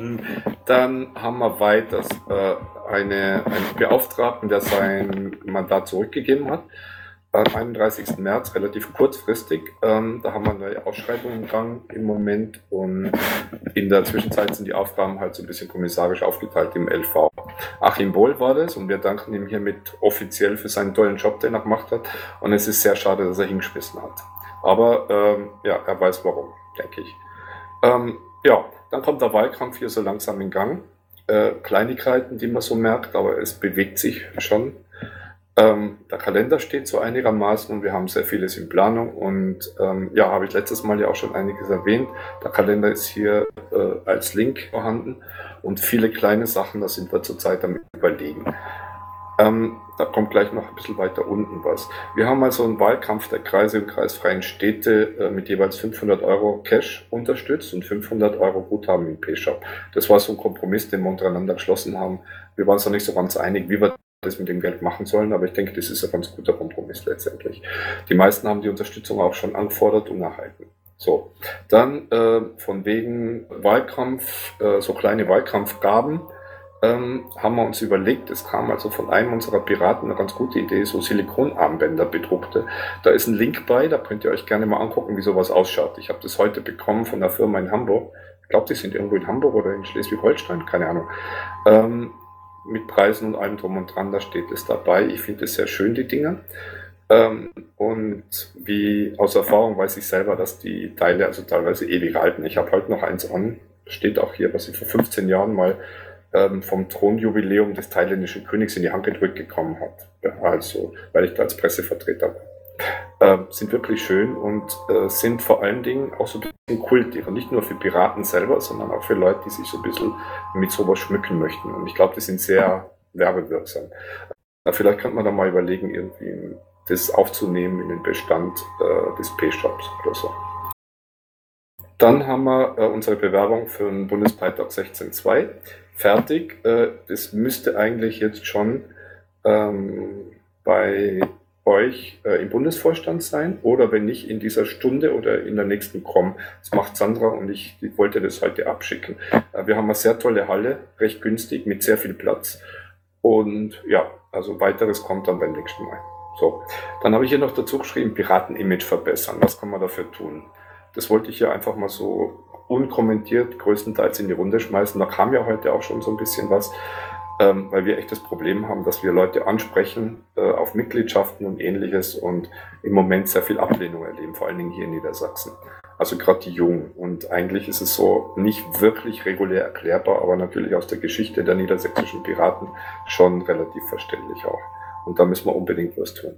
dann haben wir weiter äh, eine, einen Beauftragten, der sein Mandat zurückgegeben hat. Am einunddreißigsten März, relativ kurzfristig. Ähm, da haben wir eine neue Ausschreibung im Gang im Moment und in der Zwischenzeit sind die Aufgaben halt so ein bisschen kommissarisch aufgeteilt im L V. Achim Bohl war das und wir danken ihm hiermit offiziell für seinen tollen Job, den er gemacht hat. Und es ist sehr schade, dass er hingeschmissen hat. Aber ähm, ja, er weiß warum, denke ich. Ähm, ja, dann kommt der Wahlkampf hier so langsam in Gang. Äh, Kleinigkeiten, die man so merkt, aber es bewegt sich schon. Ähm, der Kalender steht so einigermaßen und wir haben sehr vieles in Planung und ähm, ja, habe ich letztes Mal ja auch schon einiges erwähnt. Der Kalender ist hier äh, als Link vorhanden und viele kleine Sachen, da sind wir zurzeit am Überlegen. Ähm, da kommt gleich noch ein bisschen weiter unten was. Wir haben also einen Wahlkampf der Kreise und kreisfreien Städte äh, mit jeweils fünfhundert Euro Cash unterstützt und fünfhundert Euro Guthaben im P-Shop. Das war so ein Kompromiss, den wir untereinander geschlossen haben. Wir waren uns noch nicht so ganz einig, wie wir das mit dem Geld machen sollen, aber ich denke, das ist ein ganz guter Kompromiss letztendlich. Die meisten haben die Unterstützung auch schon angefordert und erhalten. So, dann äh, von wegen Wahlkampf, äh, so kleine Wahlkampfgaben, ähm, haben wir uns überlegt, es kam also von einem unserer Piraten eine ganz gute Idee, so Silikonarmbänder bedruckte. Da ist ein Link bei, da könnt ihr euch gerne mal angucken, wie sowas ausschaut. Ich habe das heute bekommen von einer Firma in Hamburg. Ich glaube, die sind irgendwo in Hamburg oder in Schleswig-Holstein, keine Ahnung. Ähm, mit Preisen und allem drum und dran, da steht es dabei. Ich finde es sehr schön, die Dinger. Ähm, und wie aus Erfahrung weiß ich selber, dass die Teile also teilweise ewig halten. Ich habe heute noch eins an, steht auch hier, was ich vor fünfzehn Jahren mal ähm, vom Thronjubiläum des thailändischen Königs in die Hand gedrückt bekommen hat. Also, weil ich da als Pressevertreter war. Ähm, sind wirklich schön und äh, sind vor allen Dingen auch so ein bisschen kultig und nicht nur für Piraten selber, sondern auch für Leute, die sich so ein bisschen mit sowas schmücken möchten. Und ich glaube, die sind sehr werbewirksam. Äh, vielleicht könnte man da mal überlegen, irgendwie das aufzunehmen in den Bestand äh, des P-Shops oder so. Dann haben wir äh, unsere Bewerbung für den Bundesparteitag sechzehn Punkt zwei fertig. Äh, das müsste eigentlich jetzt schon ähm, bei euch äh, im Bundesvorstand sein oder wenn nicht in dieser Stunde oder in der nächsten kommen. Das macht Sandra und ich, ich wollte das heute abschicken. Äh, wir haben eine sehr tolle Halle, recht günstig, mit sehr viel Platz und ja, also weiteres kommt dann beim nächsten Mal. So, dann habe ich hier noch dazu geschrieben, Piraten-Image verbessern. Was kann man dafür tun? Das wollte ich hier einfach mal so unkommentiert größtenteils in die Runde schmeißen. Da kam ja heute auch schon so ein bisschen was. Ähm, weil wir echt das Problem haben, dass wir Leute ansprechen äh, auf Mitgliedschaften und ähnliches und im Moment sehr viel Ablehnung erleben, vor allen Dingen hier in Niedersachsen. Also gerade die Jungen. Und eigentlich ist es so nicht wirklich regulär erklärbar, aber natürlich aus der Geschichte der niedersächsischen Piraten schon relativ verständlich auch. Und da müssen wir unbedingt was tun.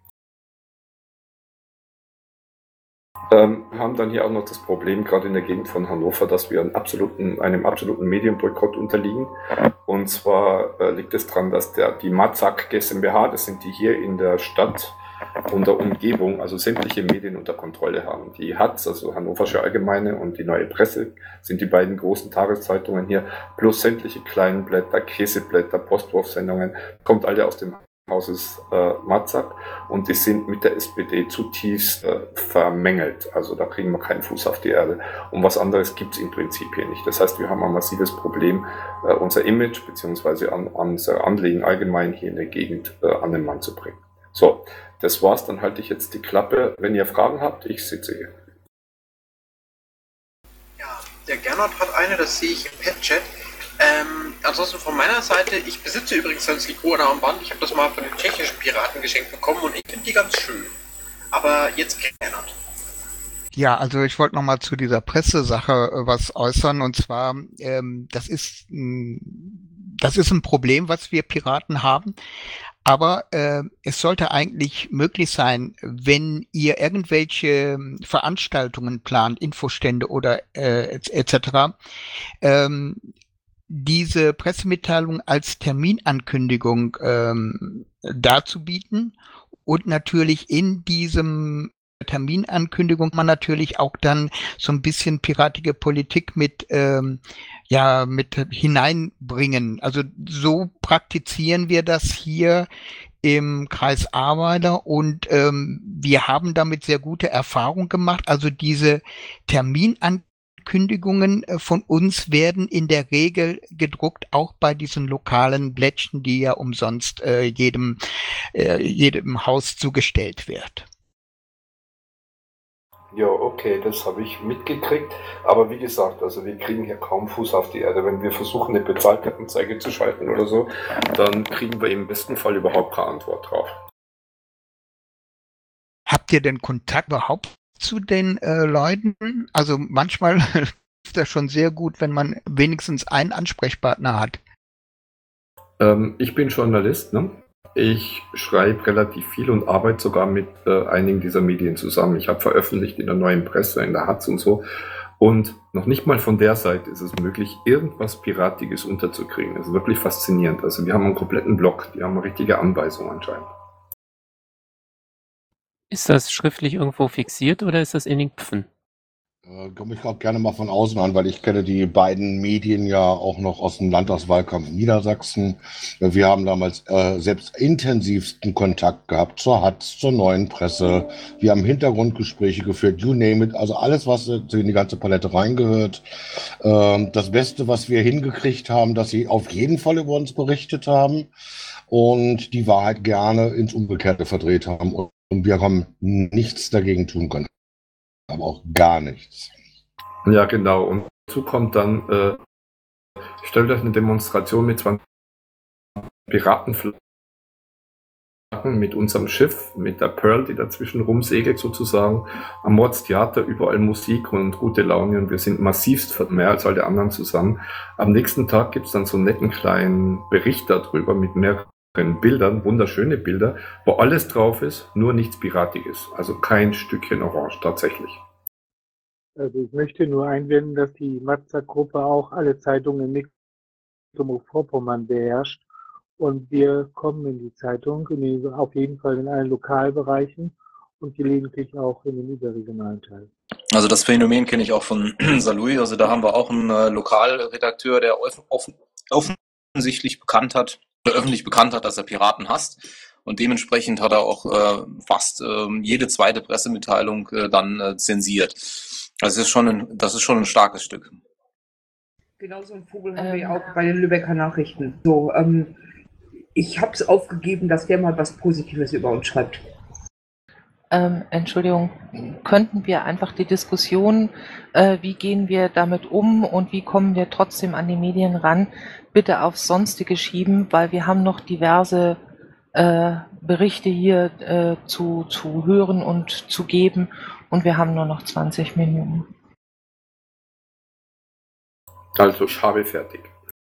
Ähm, haben dann hier auch noch das Problem, gerade in der Gegend von Hannover, dass wir einen absoluten, einem absoluten Medienboykott unterliegen. Und zwar äh, liegt es daran, dass der, die Mazak GmbH, das sind die hier in der Stadt und der Umgebung, also sämtliche Medien unter Kontrolle haben. Die Hatz, also Hannoversche Allgemeine und die Neue Presse sind die beiden großen Tageszeitungen hier, plus sämtliche kleinen Blätter, Käseblätter, Postwurfsendungen, kommt alle aus dem Hauses äh, Mazak und die sind mit der S P D zutiefst äh, vermengelt. Also da kriegen wir keinen Fuß auf die Erde. Und was anderes gibt es im Prinzip hier nicht. Das heißt, wir haben ein massives Problem, äh, unser Image bzw. An, unser Anliegen allgemein hier in der Gegend äh, an den Mann zu bringen. So, das war's. Dann halte ich jetzt die Klappe. Wenn ihr Fragen habt, ich sitze hier. Ja, der Gernot hat eine, das sehe ich im Pet-Chat. Ähm, ansonsten von meiner Seite, ich besitze übrigens ein Silikon-Armband. Ich habe das mal von den tschechischen Piraten geschenkt bekommen und ich finde die ganz schön. Aber jetzt geändert. Ja, also ich wollte noch mal zu dieser Pressesache äh, was äußern, und zwar, ähm, das ist, mh, das ist ein Problem, was wir Piraten haben. Aber äh, es sollte eigentlich möglich sein, wenn ihr irgendwelche Veranstaltungen plant, Infostände oder äh, et cetera, ähm, diese Pressemitteilung als Terminankündigung ähm, darzubieten und natürlich in diesem Terminankündigung man natürlich auch dann so ein bisschen piratige Politik mit ähm, ja mit hineinbringen. Also so praktizieren wir das hier im Kreis Ahrweiler und ähm, wir haben damit sehr gute Erfahrungen gemacht. Also diese Terminankündigungen äh, von uns werden in der Regel gedruckt, auch bei diesen lokalen Blättchen, die ja umsonst äh, jedem äh, jedem Haus zugestellt wird. Ja, okay, das habe ich mitgekriegt. Aber wie gesagt, also wir kriegen hier kaum Fuß auf die Erde. Wenn wir versuchen, eine bezahlte Anzeige zu schalten oder so, dann kriegen wir im besten Fall überhaupt keine Antwort drauf. Habt ihr denn Kontakt überhaupt zu den äh, Leuten? Also manchmal ist das schon sehr gut, wenn man wenigstens einen Ansprechpartner hat. Ähm, ich bin Journalist, ne? Ich schreibe relativ viel und arbeite sogar mit äh, einigen dieser Medien zusammen. Ich habe veröffentlicht in der Neuen Presse, in der Hatz und so. Und noch nicht mal von der Seite ist es möglich, irgendwas Piratiges unterzukriegen. Das ist wirklich faszinierend. Also wir haben einen kompletten Blog, die haben eine richtige Anweisung anscheinend. Ist das schriftlich irgendwo fixiert oder ist das in den Köpfen? Äh, komme ich auch gerne mal von außen an, weil ich kenne die beiden Medien ja auch noch aus dem Landtagswahlkampf Niedersachsen. Äh, Wir haben damals äh, selbst intensivsten Kontakt gehabt zur Hatz, zur Neuen Presse. Wir haben Hintergrundgespräche geführt, you name it, also alles, was äh, in die ganze Palette reingehört. Ähm, das Beste, was wir hingekriegt haben, dass sie auf jeden Fall über uns berichtet haben und die Wahrheit gerne ins Umgekehrte verdreht haben. Und und wir haben nichts dagegen tun können. Aber auch gar nichts. Ja, genau. Und dazu kommt dann, äh, stellt euch eine Demonstration mit zwanzig Piratenflaggen mit unserem Schiff, mit der Pearl, die dazwischen rumsegelt sozusagen, am Mordstheater, überall Musik und gute Laune und wir sind massivst mehr als alle anderen zusammen. Am nächsten Tag gibt es dann so einen netten kleinen Bericht darüber mit mehreren Bildern, wunderschöne Bilder, wo alles drauf ist, nur nichts Piratiges. Also kein Stückchen Orange, tatsächlich. Also ich möchte nur einwenden, dass die Mazda-Gruppe auch alle Zeitungen in Mecklenburg-Vorpommern beherrscht. Und wir kommen in die Zeitung, in die, auf jeden Fall in allen Lokalbereichen und gelegentlich auch in den überregionalen Teil. Also das Phänomen kenne ich auch von Saarlouis. Also da haben wir auch einen äh, Lokalredakteur, der offen, offen, offensichtlich bekannt hat, öffentlich bekannt hat, dass er Piraten hasst. Und dementsprechend hat er auch äh, fast äh, jede zweite Pressemitteilung äh, dann äh, zensiert. Das ist schon ein, das ist schon ein starkes Stück. Genau so einen Vogel haben wir auch bei den Lübecker Nachrichten. So, ähm, ich habe es aufgegeben, dass der mal was Positives über uns schreibt. Ähm, Entschuldigung, könnten wir einfach die Diskussion, äh, wie gehen wir damit um und wie kommen wir trotzdem an die Medien ran, bitte aufs Sonstige schieben, weil wir haben noch diverse äh, Berichte hier äh, zu, zu hören und zu geben und wir haben nur noch zwanzig Minuten. Also ich habe fertig.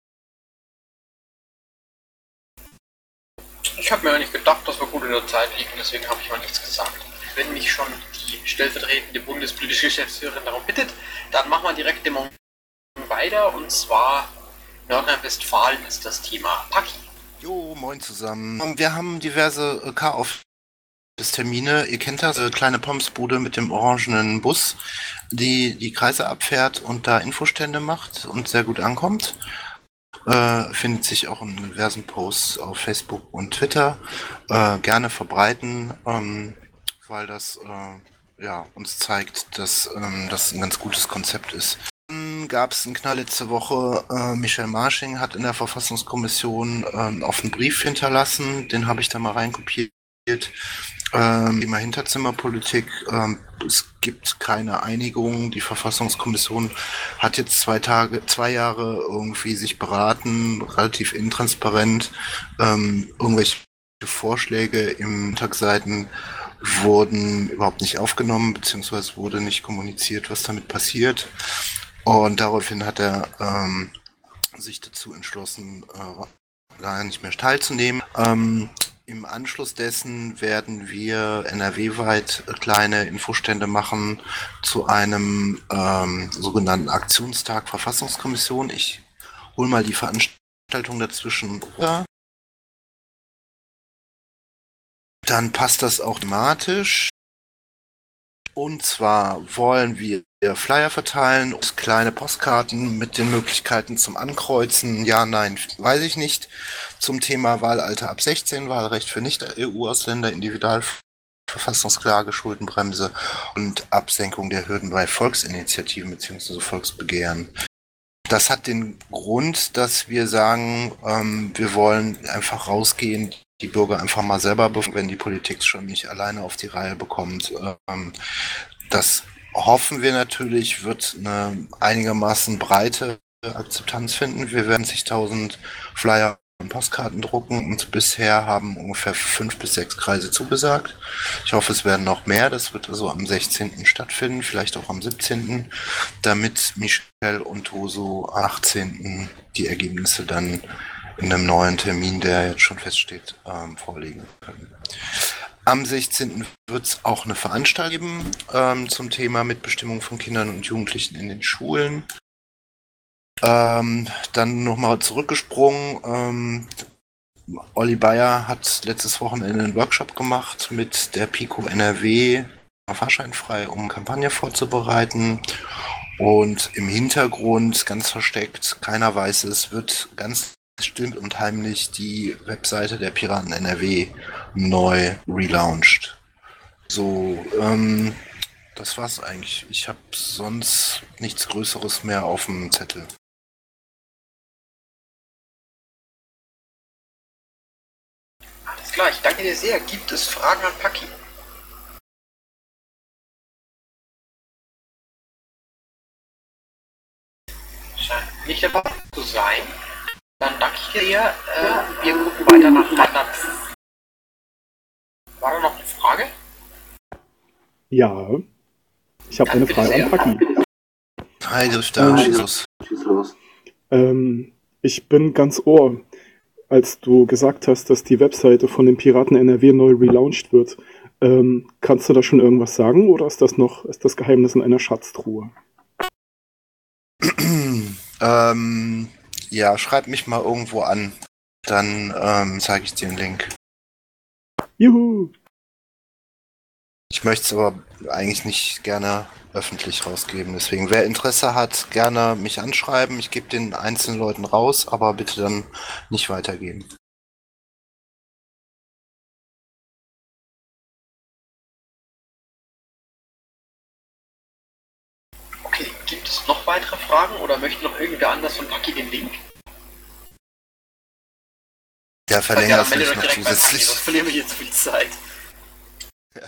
Ich habe mir eigentlich gedacht, dass wir gut in der Zeit liegen, deswegen habe ich mal nichts gesagt. Wenn mich schon die stellvertretende bundespolitische Geschäftsführerin darum bittet, dann machen wir direkt dem weiter und zwar Nordrhein-Westfalen ist das Thema. Paki. Jo, moin zusammen. Wir haben diverse K-Office-Termine. Ihr kennt das, äh, kleine Pommesbude mit dem orangenen Bus, die die Kreise abfährt und da Infostände macht und sehr gut ankommt. Äh, findet sich auch in diversen Posts auf Facebook und Twitter. Äh, gerne verbreiten, ähm, weil das äh, ja, uns zeigt, dass ähm, das ein ganz gutes Konzept ist. Dann gab es einen Knall letzte Woche. Äh, Michel Marsching hat in der Verfassungskommission äh, auf einen Brief hinterlassen. Den habe ich da mal reinkopiert. Ähm, Thema Hinterzimmerpolitik. Ähm, es gibt keine Einigung. Die Verfassungskommission hat jetzt zwei Tage, zwei Jahre irgendwie sich beraten, relativ intransparent. Ähm, irgendwelche Vorschläge im Tagsseiten wurden überhaupt nicht aufgenommen, beziehungsweise wurde nicht kommuniziert, was damit passiert. Und daraufhin hat er ähm, sich dazu entschlossen, äh, da nicht mehr teilzunehmen. Ähm, Im Anschluss dessen werden wir N R W-weit kleine Infostände machen zu einem ähm, sogenannten Aktionstag Verfassungskommission. Ich hole mal die Veranstaltung dazwischen runter. Dann passt das auch thematisch. Und zwar wollen wir Flyer verteilen, kleine Postkarten mit den Möglichkeiten zum Ankreuzen, ja, nein, weiß ich nicht, zum Thema Wahlalter ab sechzehn, Wahlrecht für Nicht-E U-Ausländer, Individualverfassungsklage, Schuldenbremse und Absenkung der Hürden bei Volksinitiativen bzw. Volksbegehren. Das hat den Grund, dass wir sagen, ähm, wir wollen einfach rausgehen, die Bürger einfach mal selber, wenn die Politik schon nicht alleine auf die Reihe bekommt. Ähm, das hoffen wir natürlich, wird eine einigermaßen breite Akzeptanz finden. Wir werden zigtausend Flyer und Postkarten drucken und bisher haben ungefähr fünf bis sechs Kreise zugesagt. Ich hoffe, es werden noch mehr. Das wird also am sechzehnten stattfinden, vielleicht auch am siebzehnten, damit Michel und Toso am achtzehnten die Ergebnisse dann in einem neuen Termin, der jetzt schon feststeht, ähm, vorlegen können. Am sechzehnten wird es auch eine Veranstaltung geben ähm, zum Thema Mitbestimmung von Kindern und Jugendlichen in den Schulen. Ähm, dann nochmal zurückgesprungen. Ähm, Olli Bayer hat letztes Wochenende einen Workshop gemacht mit der Pico N R W, fahrscheinfrei, um Kampagne vorzubereiten. Und im Hintergrund, ganz versteckt, keiner weiß es, wird ganz still und heimlich die Webseite der Piraten N R W neu relaunched. So, ähm, das war's eigentlich. Ich habe sonst nichts Größeres mehr auf dem Zettel. Alles klar, ich danke dir sehr. Gibt es Fragen an Paki? Scheint nicht der Fall zu sein. Dann danke ich dir sehr. Äh, wir gucken weiter nach anderen. War da noch eine Frage? Ja, ich habe eine Frage an Paki. Hi, Drifter, schieß los. Ähm, ich bin ganz ohr, als du gesagt hast, dass die Webseite von den Piraten N R W neu relaunched wird. Ähm, kannst du da schon irgendwas sagen oder ist das noch, ist das Geheimnis in einer Schatztruhe? ähm, ja, schreib mich mal irgendwo an. Dann ähm, zeige ich dir den Link. Juhu! Ich möchte es aber eigentlich nicht gerne öffentlich rausgeben. Deswegen, wer Interesse hat, gerne mich anschreiben. Ich gebe den einzelnen Leuten raus, aber bitte dann nicht weitergeben. Okay, gibt es noch weitere Fragen oder möchte noch irgendwer anders von Paki den Link? Ja, verlängert es ja, nicht noch zusätzlich. Sonst verlieren wir hier zu viel Zeit. Ja.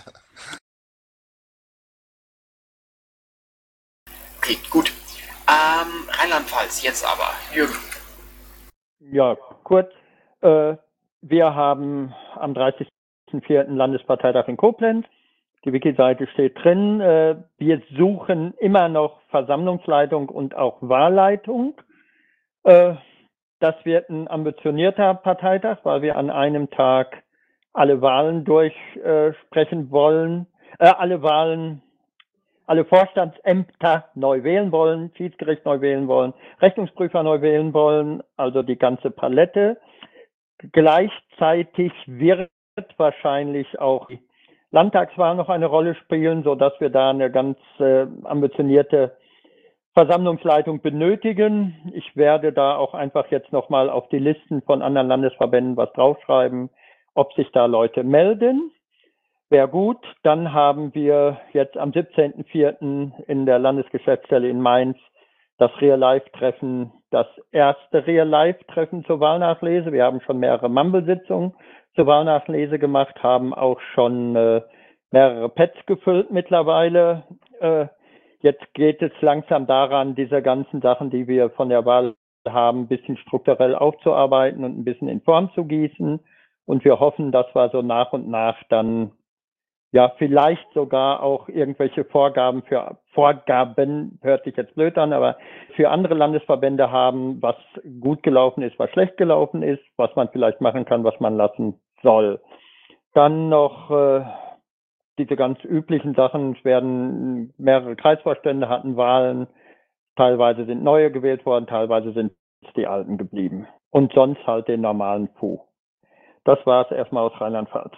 Okay, gut. Ähm, Rheinland-Pfalz, jetzt aber. Jürgen. Ja, kurz. Äh, wir haben am dreißigsten vierten Landesparteitag in Koblenz. Die Wiki-Seite steht drin. Äh, wir suchen immer noch Versammlungsleitung und auch Wahlleitung. Äh, das wird ein ambitionierter Parteitag, weil wir an einem Tag alle Wahlen durchsprechen wollen, äh, alle Wahlen alle Vorstandsämter neu wählen wollen, Schiedsgericht neu wählen wollen, Rechnungsprüfer neu wählen wollen, also die ganze Palette. Gleichzeitig wird wahrscheinlich auch die Landtagswahl noch eine Rolle spielen, sodass wir da eine ganz äh, ambitionierte Versammlungsleitung benötigen. Ich werde da auch einfach jetzt nochmal auf die Listen von anderen Landesverbänden was draufschreiben, ob sich da Leute melden. Wäre gut. Dann haben wir jetzt am siebzehnten vierten in der Landesgeschäftsstelle in Mainz das Real-Life-Treffen das erste Real-Life-Treffen zur Wahlnachlese. Wir haben schon mehrere Mumble-Sitzungen zur Wahlnachlese gemacht, haben auch schon äh, mehrere Pads gefüllt mittlerweile. Äh, jetzt geht es langsam daran, diese ganzen Sachen, die wir von der Wahl haben, ein bisschen strukturell aufzuarbeiten und ein bisschen in Form zu gießen. Und wir hoffen, dass wir so nach und nach dann ja vielleicht sogar auch irgendwelche Vorgaben für Vorgaben, hört sich jetzt blöd an, aber für andere Landesverbände haben, was gut gelaufen ist, was schlecht gelaufen ist, was man vielleicht machen kann, was man lassen soll. Dann noch äh, diese ganz üblichen Sachen. Es werden mehrere Kreisvorstände hatten Wahlen, teilweise sind neue gewählt worden, teilweise sind die alten geblieben. Und sonst halt den normalen Fu. Das war es erstmal aus Rheinland-Pfalz.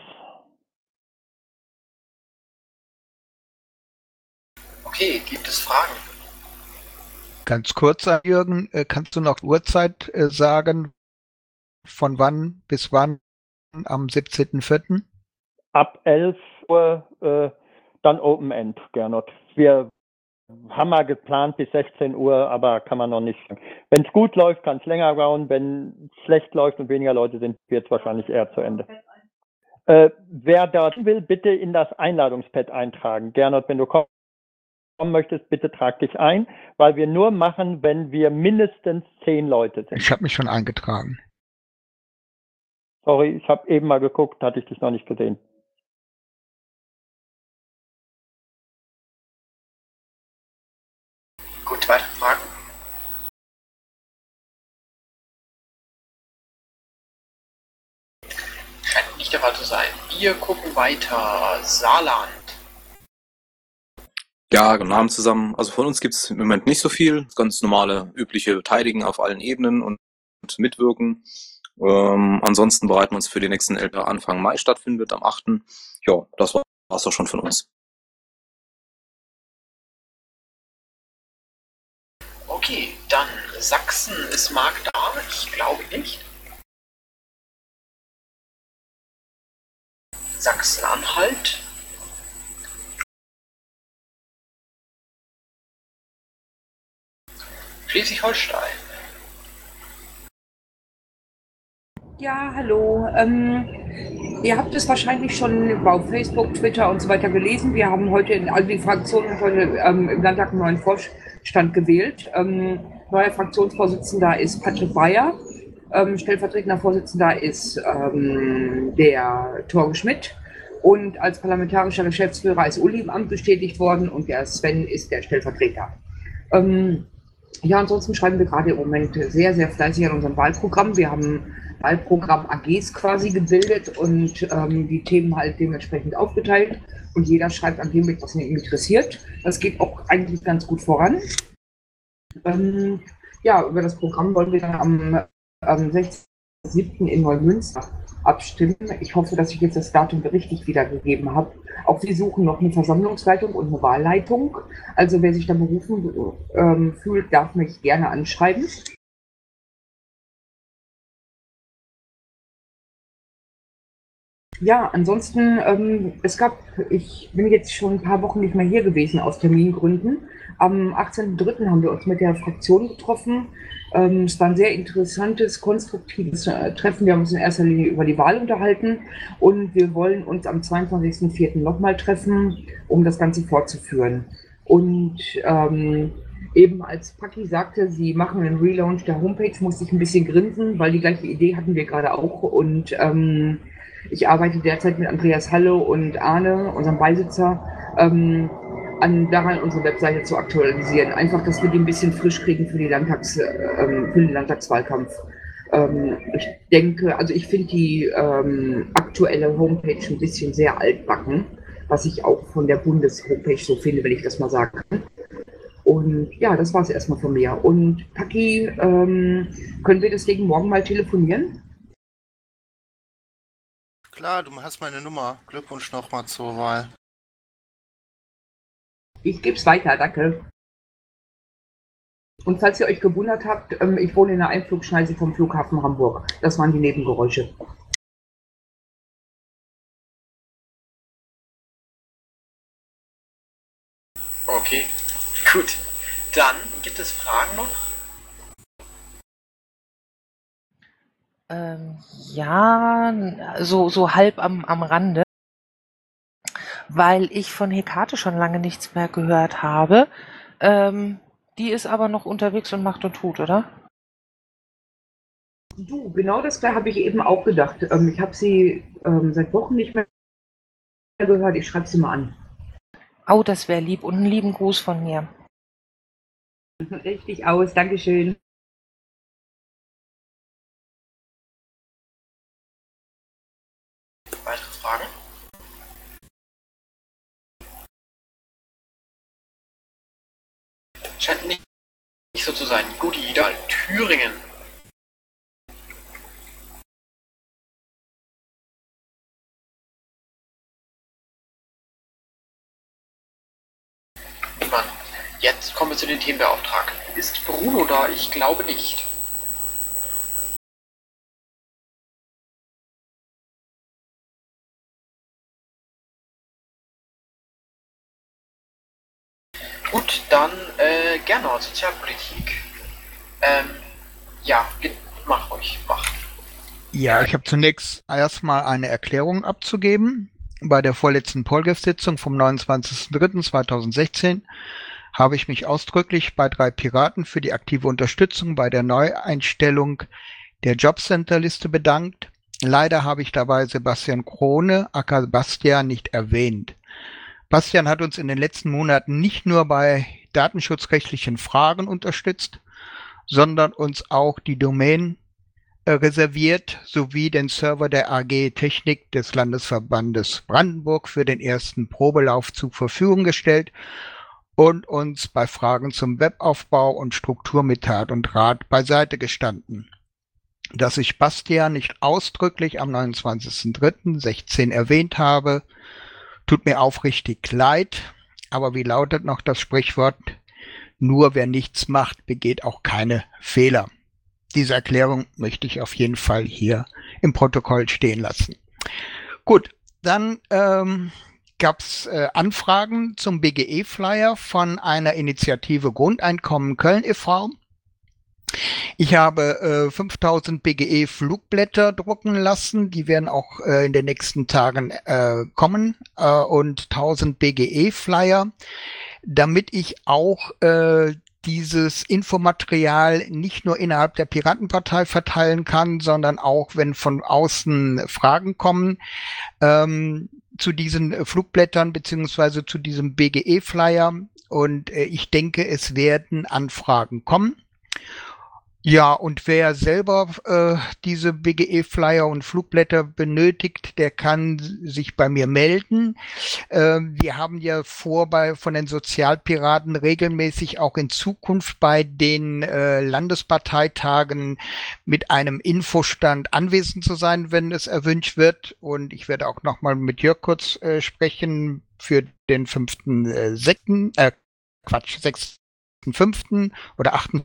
Okay, gibt es Fragen? Ganz kurz, Jürgen, äh, kannst du noch Uhrzeit äh, sagen, von wann bis wann am siebzehnten vierten? Ab elf Uhr äh, dann Open End, Gernot. Wir haben mal geplant bis sechzehn Uhr, aber kann man noch nicht. Wenn es gut läuft, kann es länger dauern. Wenn es schlecht läuft und weniger Leute sind, wird es wahrscheinlich eher zu Ende. Äh, wer dort will, bitte in das Einladungspad eintragen. Gernot, wenn du kommen möchtest, bitte trag dich ein, weil wir nur machen, wenn wir mindestens zehn Leute sind. Ich habe mich schon eingetragen. Sorry, ich habe eben mal geguckt, hatte ich dich noch nicht gesehen. Gut, weitere Fragen? Scheint nicht der Fall zu sein. Wir gucken weiter. Saarland. Ja, Namen zusammen. Also von uns gibt es im Moment nicht so viel. Das ganz normale, übliche Beteiligen auf allen Ebenen und, und Mitwirken. Ähm, ansonsten bereiten wir uns für die nächsten L P Anfang Mai stattfinden wird, am achten Ja, das war es doch schon von uns. Okay, dann Sachsen ist Marc da? Ich glaube nicht. Sachsen-Anhalt. Schleswig-Holstein. Ja, hallo. Ähm, ihr habt es wahrscheinlich schon auf Facebook, Twitter und so weiter gelesen. Wir haben heute, in, also die Fraktion hat heute ähm, im Landtag einen neuen Vorstand gewählt. Ähm, neuer Fraktionsvorsitzender ist Patrick Bayer. Ähm, stellvertretender Vorsitzender ist ähm, der Torge Schmidt. Und als parlamentarischer Geschäftsführer ist Uli im Amt bestätigt worden und der Sven ist der Stellvertreter. Ähm, ja, ansonsten schreiben wir gerade im Moment sehr, sehr fleißig an unserem Wahlprogramm. Wir haben Wahlprogramm A Gs quasi gebildet und ähm, die Themen halt dementsprechend aufgeteilt. Und jeder schreibt an dem mit, was ihn interessiert. Das geht auch eigentlich ganz gut voran. Ähm, ja, über das Programm wollen wir dann am, am sechzehnten siebten in Neumünster abstimmen. Ich hoffe, dass ich jetzt das Datum richtig wiedergegeben habe. Auch wir suchen noch eine Versammlungsleitung und eine Wahlleitung. Also wer sich da berufen ähm, fühlt, darf mich gerne anschreiben. Ja, ansonsten, ähm, es gab, ich bin jetzt schon ein paar Wochen nicht mehr hier gewesen aus Termingründen. Am achtzehnten dritten haben wir uns mit der Fraktion getroffen. Ähm, es war ein sehr interessantes, konstruktives äh, Treffen. Wir haben uns in erster Linie über die Wahl unterhalten und wir wollen uns am zweiundzwanzigsten vierten nochmal treffen, um das Ganze fortzuführen. Und ähm, eben als Paki sagte, sie machen einen Relaunch der Homepage, musste ich ein bisschen grinsen, weil die gleiche Idee hatten wir gerade auch. Und ähm, ich arbeite derzeit mit Andreas Halle und Arne, unserem Beisitzer, ähm, an, daran unsere Webseite zu aktualisieren. Einfach, dass wir die ein bisschen frisch kriegen für, die Landtags, ähm, für den Landtagswahlkampf. Ähm, ich denke, also ich finde die ähm, aktuelle Homepage ein bisschen sehr altbacken, was ich auch von der Bundes-Homepage so finde, wenn ich das mal sagen kann. Und ja, das war es erstmal von mir. Und Paki, ähm, können wir deswegen morgen mal telefonieren? Klar, du hast meine Nummer. Glückwunsch nochmal zur Wahl. Ich gebe es weiter, danke. Und falls ihr euch gewundert habt, ähm, ich wohne in der Einflugschneise vom Flughafen Hamburg. Das waren die Nebengeräusche. Okay, gut. Dann gibt es Fragen noch? Ähm, ja, so, so halb am, am Rande, weil ich von Hekate schon lange nichts mehr gehört habe. Ähm, die ist aber noch unterwegs und macht und tut, oder? Du, genau das gleiche habe ich eben auch gedacht. Ähm, ich habe sie ähm, seit Wochen nicht mehr gehört. Ich schreibe sie mal an. Oh, das wäre lieb und einen lieben Gruß von mir. Richtig aus, Dankeschön. Weitere Fragen? Scheint nicht, nicht so zu sein. Gut, Ida, Thüringen. Mann, jetzt kommen wir zu den Themenbeauftragten. Ist Bruno da? Ich glaube nicht. Gut, dann äh, gerne Sozialpolitik. Ähm, ja, mach ruhig, mach. Ja, ich habe zunächst erstmal eine Erklärung abzugeben. Bei der vorletzten Polgef-Sitzung vom neunundzwanzigsten dritten zweitausendsechzehn habe ich mich ausdrücklich bei drei Piraten für die aktive Unterstützung bei der Neueinstellung der Jobcenter-Liste bedankt. Leider habe ich dabei Sebastian Krone, aka Bastian, nicht erwähnt. Bastian hat uns in den letzten Monaten nicht nur bei datenschutzrechtlichen Fragen unterstützt, sondern uns auch die Domain äh, reserviert sowie den Server der A G Technik des Landesverbandes Brandenburg für den ersten Probelauf zur Verfügung gestellt und uns bei Fragen zum Webaufbau und Struktur mit Tat und Rat beiseite gestanden. Dass ich Bastian nicht ausdrücklich am neunundzwanzigsten dritten sechzehn erwähnt habe, tut mir aufrichtig leid, aber wie lautet noch das Sprichwort? Nur wer nichts macht, begeht auch keine Fehler. Diese Erklärung möchte ich auf jeden Fall hier im Protokoll stehen lassen. Gut, dann ähm, gab es äh, Anfragen zum B G E-Flyer von einer Initiative Grundeinkommen Köln e V Ich habe äh, fünftausend B G E-Flugblätter drucken lassen. Die werden auch äh, in den nächsten Tagen äh, kommen äh, und tausend B G E-Flyer, damit ich auch äh, dieses Infomaterial nicht nur innerhalb der Piratenpartei verteilen kann, sondern auch, wenn von außen Fragen kommen, ähm, zu diesen Flugblättern beziehungsweise zu diesem B G E-Flyer. Und äh, ich denke, es werden Anfragen kommen. Ja, und wer selber äh, diese B G E-Flyer und Flugblätter benötigt, der kann sich bei mir melden. Äh, wir haben ja vor, bei von den Sozialpiraten regelmäßig auch in Zukunft bei den äh, Landesparteitagen mit einem Infostand anwesend zu sein, wenn es erwünscht wird. Und ich werde auch nochmal mit Jörg kurz äh, sprechen für den fünften Äh, sechsten Äh, Quatsch, sechsten fünften oder achten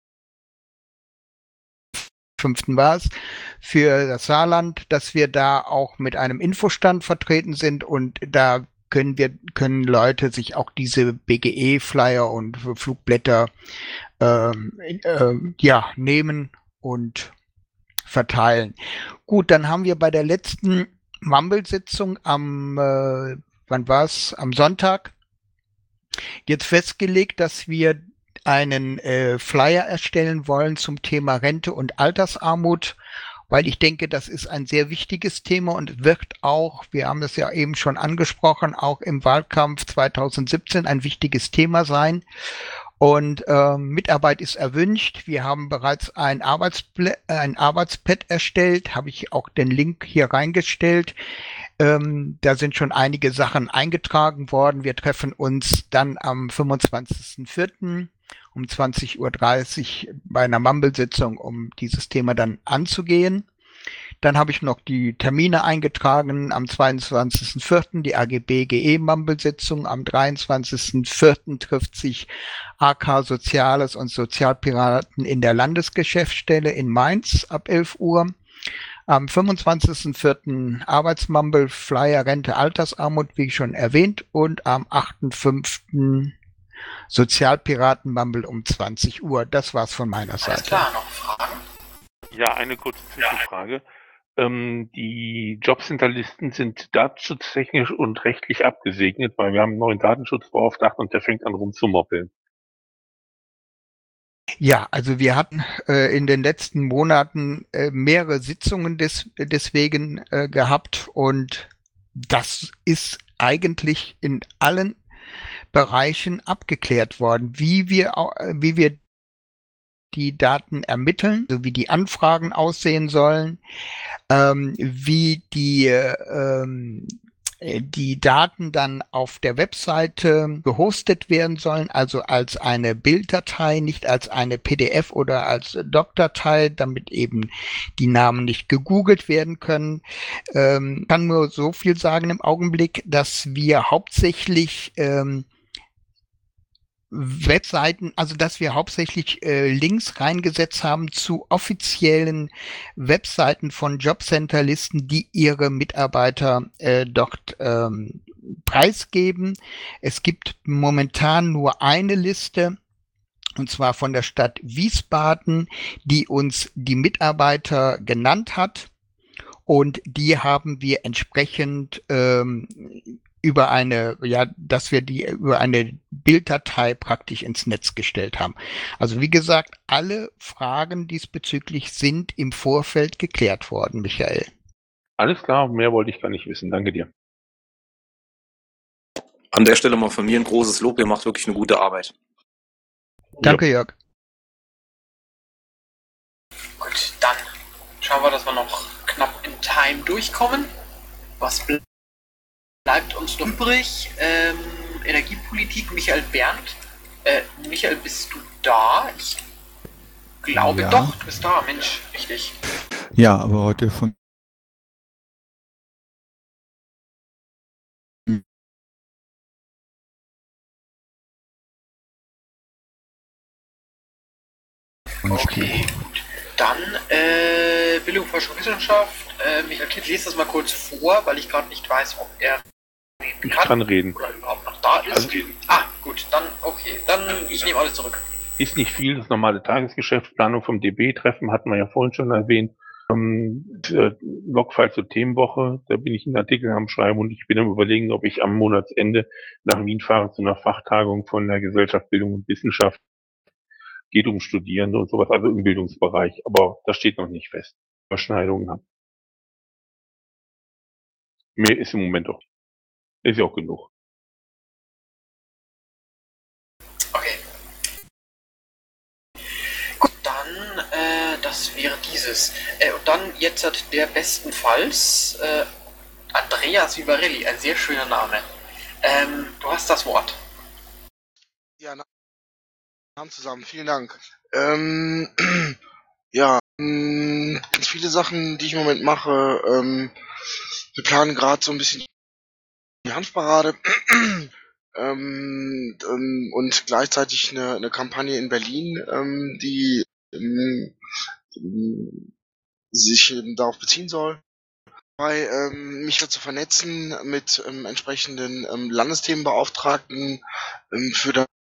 fünften war es, für das Saarland, dass wir da auch mit einem Infostand vertreten sind und da können wir, können Leute sich auch diese B G E-Flyer und Flugblätter ähm, äh, ja, nehmen und verteilen. Gut, dann haben wir bei der letzten Mumble-Sitzung am, äh, wann war es? Am Sonntag jetzt festgelegt, dass wir einen äh, Flyer erstellen wollen zum Thema Rente und Altersarmut, weil ich denke, das ist ein sehr wichtiges Thema und wird auch, wir haben das ja eben schon angesprochen, auch im Wahlkampf zweitausendsiebzehn ein wichtiges Thema sein. Und äh, Mitarbeit ist erwünscht. Wir haben bereits ein, Arbeitspl- ein Arbeitspad erstellt, habe ich auch den Link hier reingestellt. Ähm, da sind schon einige Sachen eingetragen worden. Wir treffen uns dann am fünfundzwanzigsten vierten um zwanzig Uhr dreißig bei einer Mumble-Sitzung, um dieses Thema dann anzugehen. Dann habe ich noch die Termine eingetragen. Am zweiundzwanzigsten vierten die A G B G E-Mumble-Sitzung. Am dreiundzwanzigsten vierten trifft sich A K Soziales und Sozialpiraten in der Landesgeschäftsstelle in Mainz ab elf Uhr. Am fünfundzwanzigsten vierten Arbeitsmumble, Flyer, Rente, Altersarmut, wie schon erwähnt. Und am achten fünften Sozialpiraten-Mumble um zwanzig Uhr. Das war's von meiner Seite. Alles klar, noch Fragen? Ja, eine kurze Zwischenfrage. Ähm, die Jobcenterlisten sind datenschutztechnisch und rechtlich abgesegnet, weil wir haben einen neuen Datenschutzbeauftragten und der fängt an rumzumoppeln. Ja, also wir hatten äh, in den letzten Monaten äh, mehrere Sitzungen des, deswegen äh, gehabt und das ist eigentlich in allen Bereichen abgeklärt worden, wie wir, au- äh, wie wir die Daten ermitteln, so wie die Anfragen aussehen sollen, ähm, wie die, äh, ähm, äh, die Daten dann auf der Webseite gehostet werden sollen, also als eine Bilddatei, nicht als eine P D F oder als Doc-Datei, damit eben die Namen nicht gegoogelt werden können. Ähm, kann nur so viel sagen im Augenblick, dass wir hauptsächlich ähm, Webseiten, also dass wir hauptsächlich äh, Links reingesetzt haben zu offiziellen Webseiten von Jobcenterlisten, die ihre Mitarbeiter äh, dort ähm, preisgeben. Es gibt momentan nur eine Liste, und zwar von der Stadt Wiesbaden, die uns die Mitarbeiter genannt hat. Und die haben wir entsprechend ähm, über eine, ja, dass wir die über eine Bilddatei praktisch ins Netz gestellt haben. Also wie gesagt, alle Fragen diesbezüglich sind im Vorfeld geklärt worden, Michael. Alles klar, mehr wollte ich gar nicht wissen. Danke dir. An der Stelle mal von mir ein großes Lob, ihr macht wirklich eine gute Arbeit. Danke, Jörg. Gut, dann schauen wir, dass wir noch knapp in Time durchkommen. Was bleibt uns noch übrig? Ähm, Energiepolitik, Michael Berndt. Äh, Michael, bist du da? Ich glaube Ja. doch, du bist da, Mensch, richtig. Ja, aber heute von Okay, gut. Dann äh, Bildung, Forschung, Wissenschaft. Äh, Michael Kitt, lese das mal kurz vor, weil ich gerade nicht weiß, ob er reden Ich kann kann reden. oder überhaupt noch da ist. Also, ah, gut, dann okay. Dann ich nehme alles zurück. ist nicht viel, das normale Tagesgeschäft, Planung vom D B-Treffen, hatten wir ja vorhin schon erwähnt. Ähm, äh, Logfile zur Themenwoche, da bin ich einen Artikel am Schreiben und ich bin am Überlegen, ob ich am Monatsende nach Wien fahre zu einer Fachtagung von der Gesellschaft Bildung und Wissenschaft. Geht um Studierende und sowas, also im Bildungsbereich, aber das steht noch nicht fest. Überschneidungen haben. Mehr ist im Moment doch. Ist ja auch genug. Okay. Gut, dann, äh, das wäre dieses. Äh, und dann jetzt hat der bestenfalls äh, Andreas Vivarelli, ein sehr schöner Name. Ähm, du hast das Wort. Ja, na- Abend zusammen, vielen Dank. Ähm, ja, mh, ganz viele Sachen, die ich im Moment mache. Ähm, wir planen gerade so ein bisschen die Hanfparade ähm, ähm, und gleichzeitig eine, eine Kampagne in Berlin, ähm, die ähm, ähm, sich ähm, darauf beziehen soll. Dabei, ähm, mich dazu vernetzen mit ähm, entsprechenden ähm, Landesthemenbeauftragten ähm, für da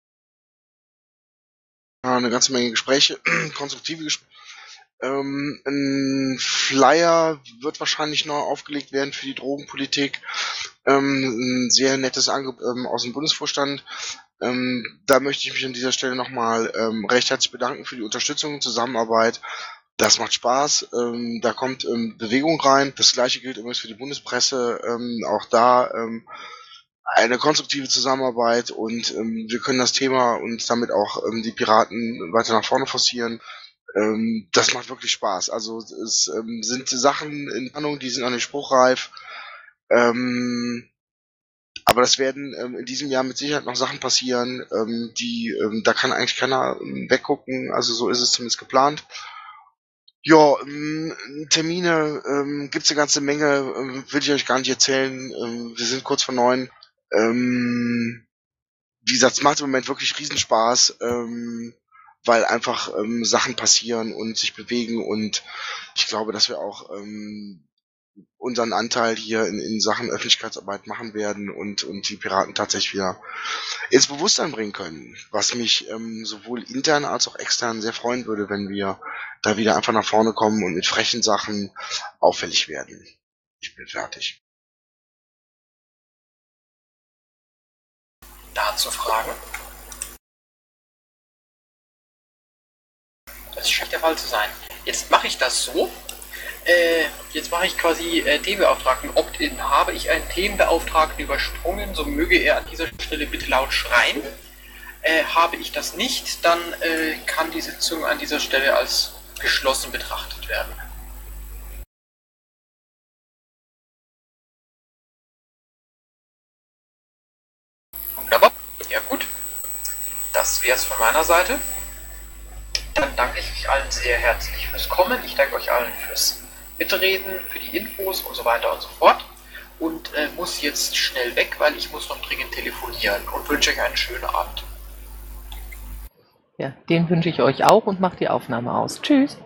eine ganze Menge Gespräche, konstruktive Gespräche. Ähm, ein Flyer wird wahrscheinlich neu aufgelegt werden für die Drogenpolitik. Ähm, ein sehr nettes Angebot ähm, aus dem Bundesvorstand. Ähm, da möchte ich mich an dieser Stelle nochmal ähm, recht herzlich bedanken für die Unterstützung und Zusammenarbeit. Das macht Spaß. Ähm, da kommt ähm, Bewegung rein. Das gleiche gilt übrigens für die Bundespresse. Ähm, auch da ähm, eine konstruktive Zusammenarbeit und ähm, wir können das Thema und damit auch ähm, die Piraten weiter nach vorne forcieren. Ähm, das macht wirklich Spaß. Also es ähm, sind Sachen in Planung, die sind noch nicht spruchreif. Ähm, aber das werden ähm, in diesem Jahr mit Sicherheit noch Sachen passieren, ähm, die ähm, da kann eigentlich keiner ähm, weggucken. Also so ist es zumindest geplant. Ja, ähm, Termine ähm, gibt's eine ganze Menge, ähm, will ich euch gar nicht erzählen. Ähm, wir sind kurz vor neun. Ähm, wie gesagt, es macht im Moment wirklich Riesenspaß, ähm, weil einfach ähm, Sachen passieren und sich bewegen und ich glaube, dass wir auch ähm, unseren Anteil hier in, in Sachen Öffentlichkeitsarbeit machen werden und, und die Piraten tatsächlich wieder ins Bewusstsein bringen können. Was mich ähm, sowohl intern als auch extern sehr freuen würde, wenn wir da wieder einfach nach vorne kommen und mit frechen Sachen auffällig werden. Ich bin fertig. Dazu Fragen? Das scheint der Fall zu sein. Jetzt mache ich das so. Äh, jetzt mache ich quasi äh, Themenbeauftragten Opt-in. Habe ich einen Themenbeauftragten übersprungen, so möge er an dieser Stelle bitte laut schreien. Äh, habe ich das nicht, dann äh, kann die Sitzung an dieser Stelle als geschlossen betrachtet werden. Wunderbar. Ja gut. Das wäre es von meiner Seite. Dann danke ich euch allen sehr herzlich fürs Kommen. Ich danke euch allen fürs Mitreden, für die Infos und so weiter und so fort. Und äh, muss jetzt schnell weg, weil ich muss noch dringend telefonieren und wünsche euch einen schönen Abend. Ja, den wünsche ich euch auch und macht die Aufnahme aus. Tschüss.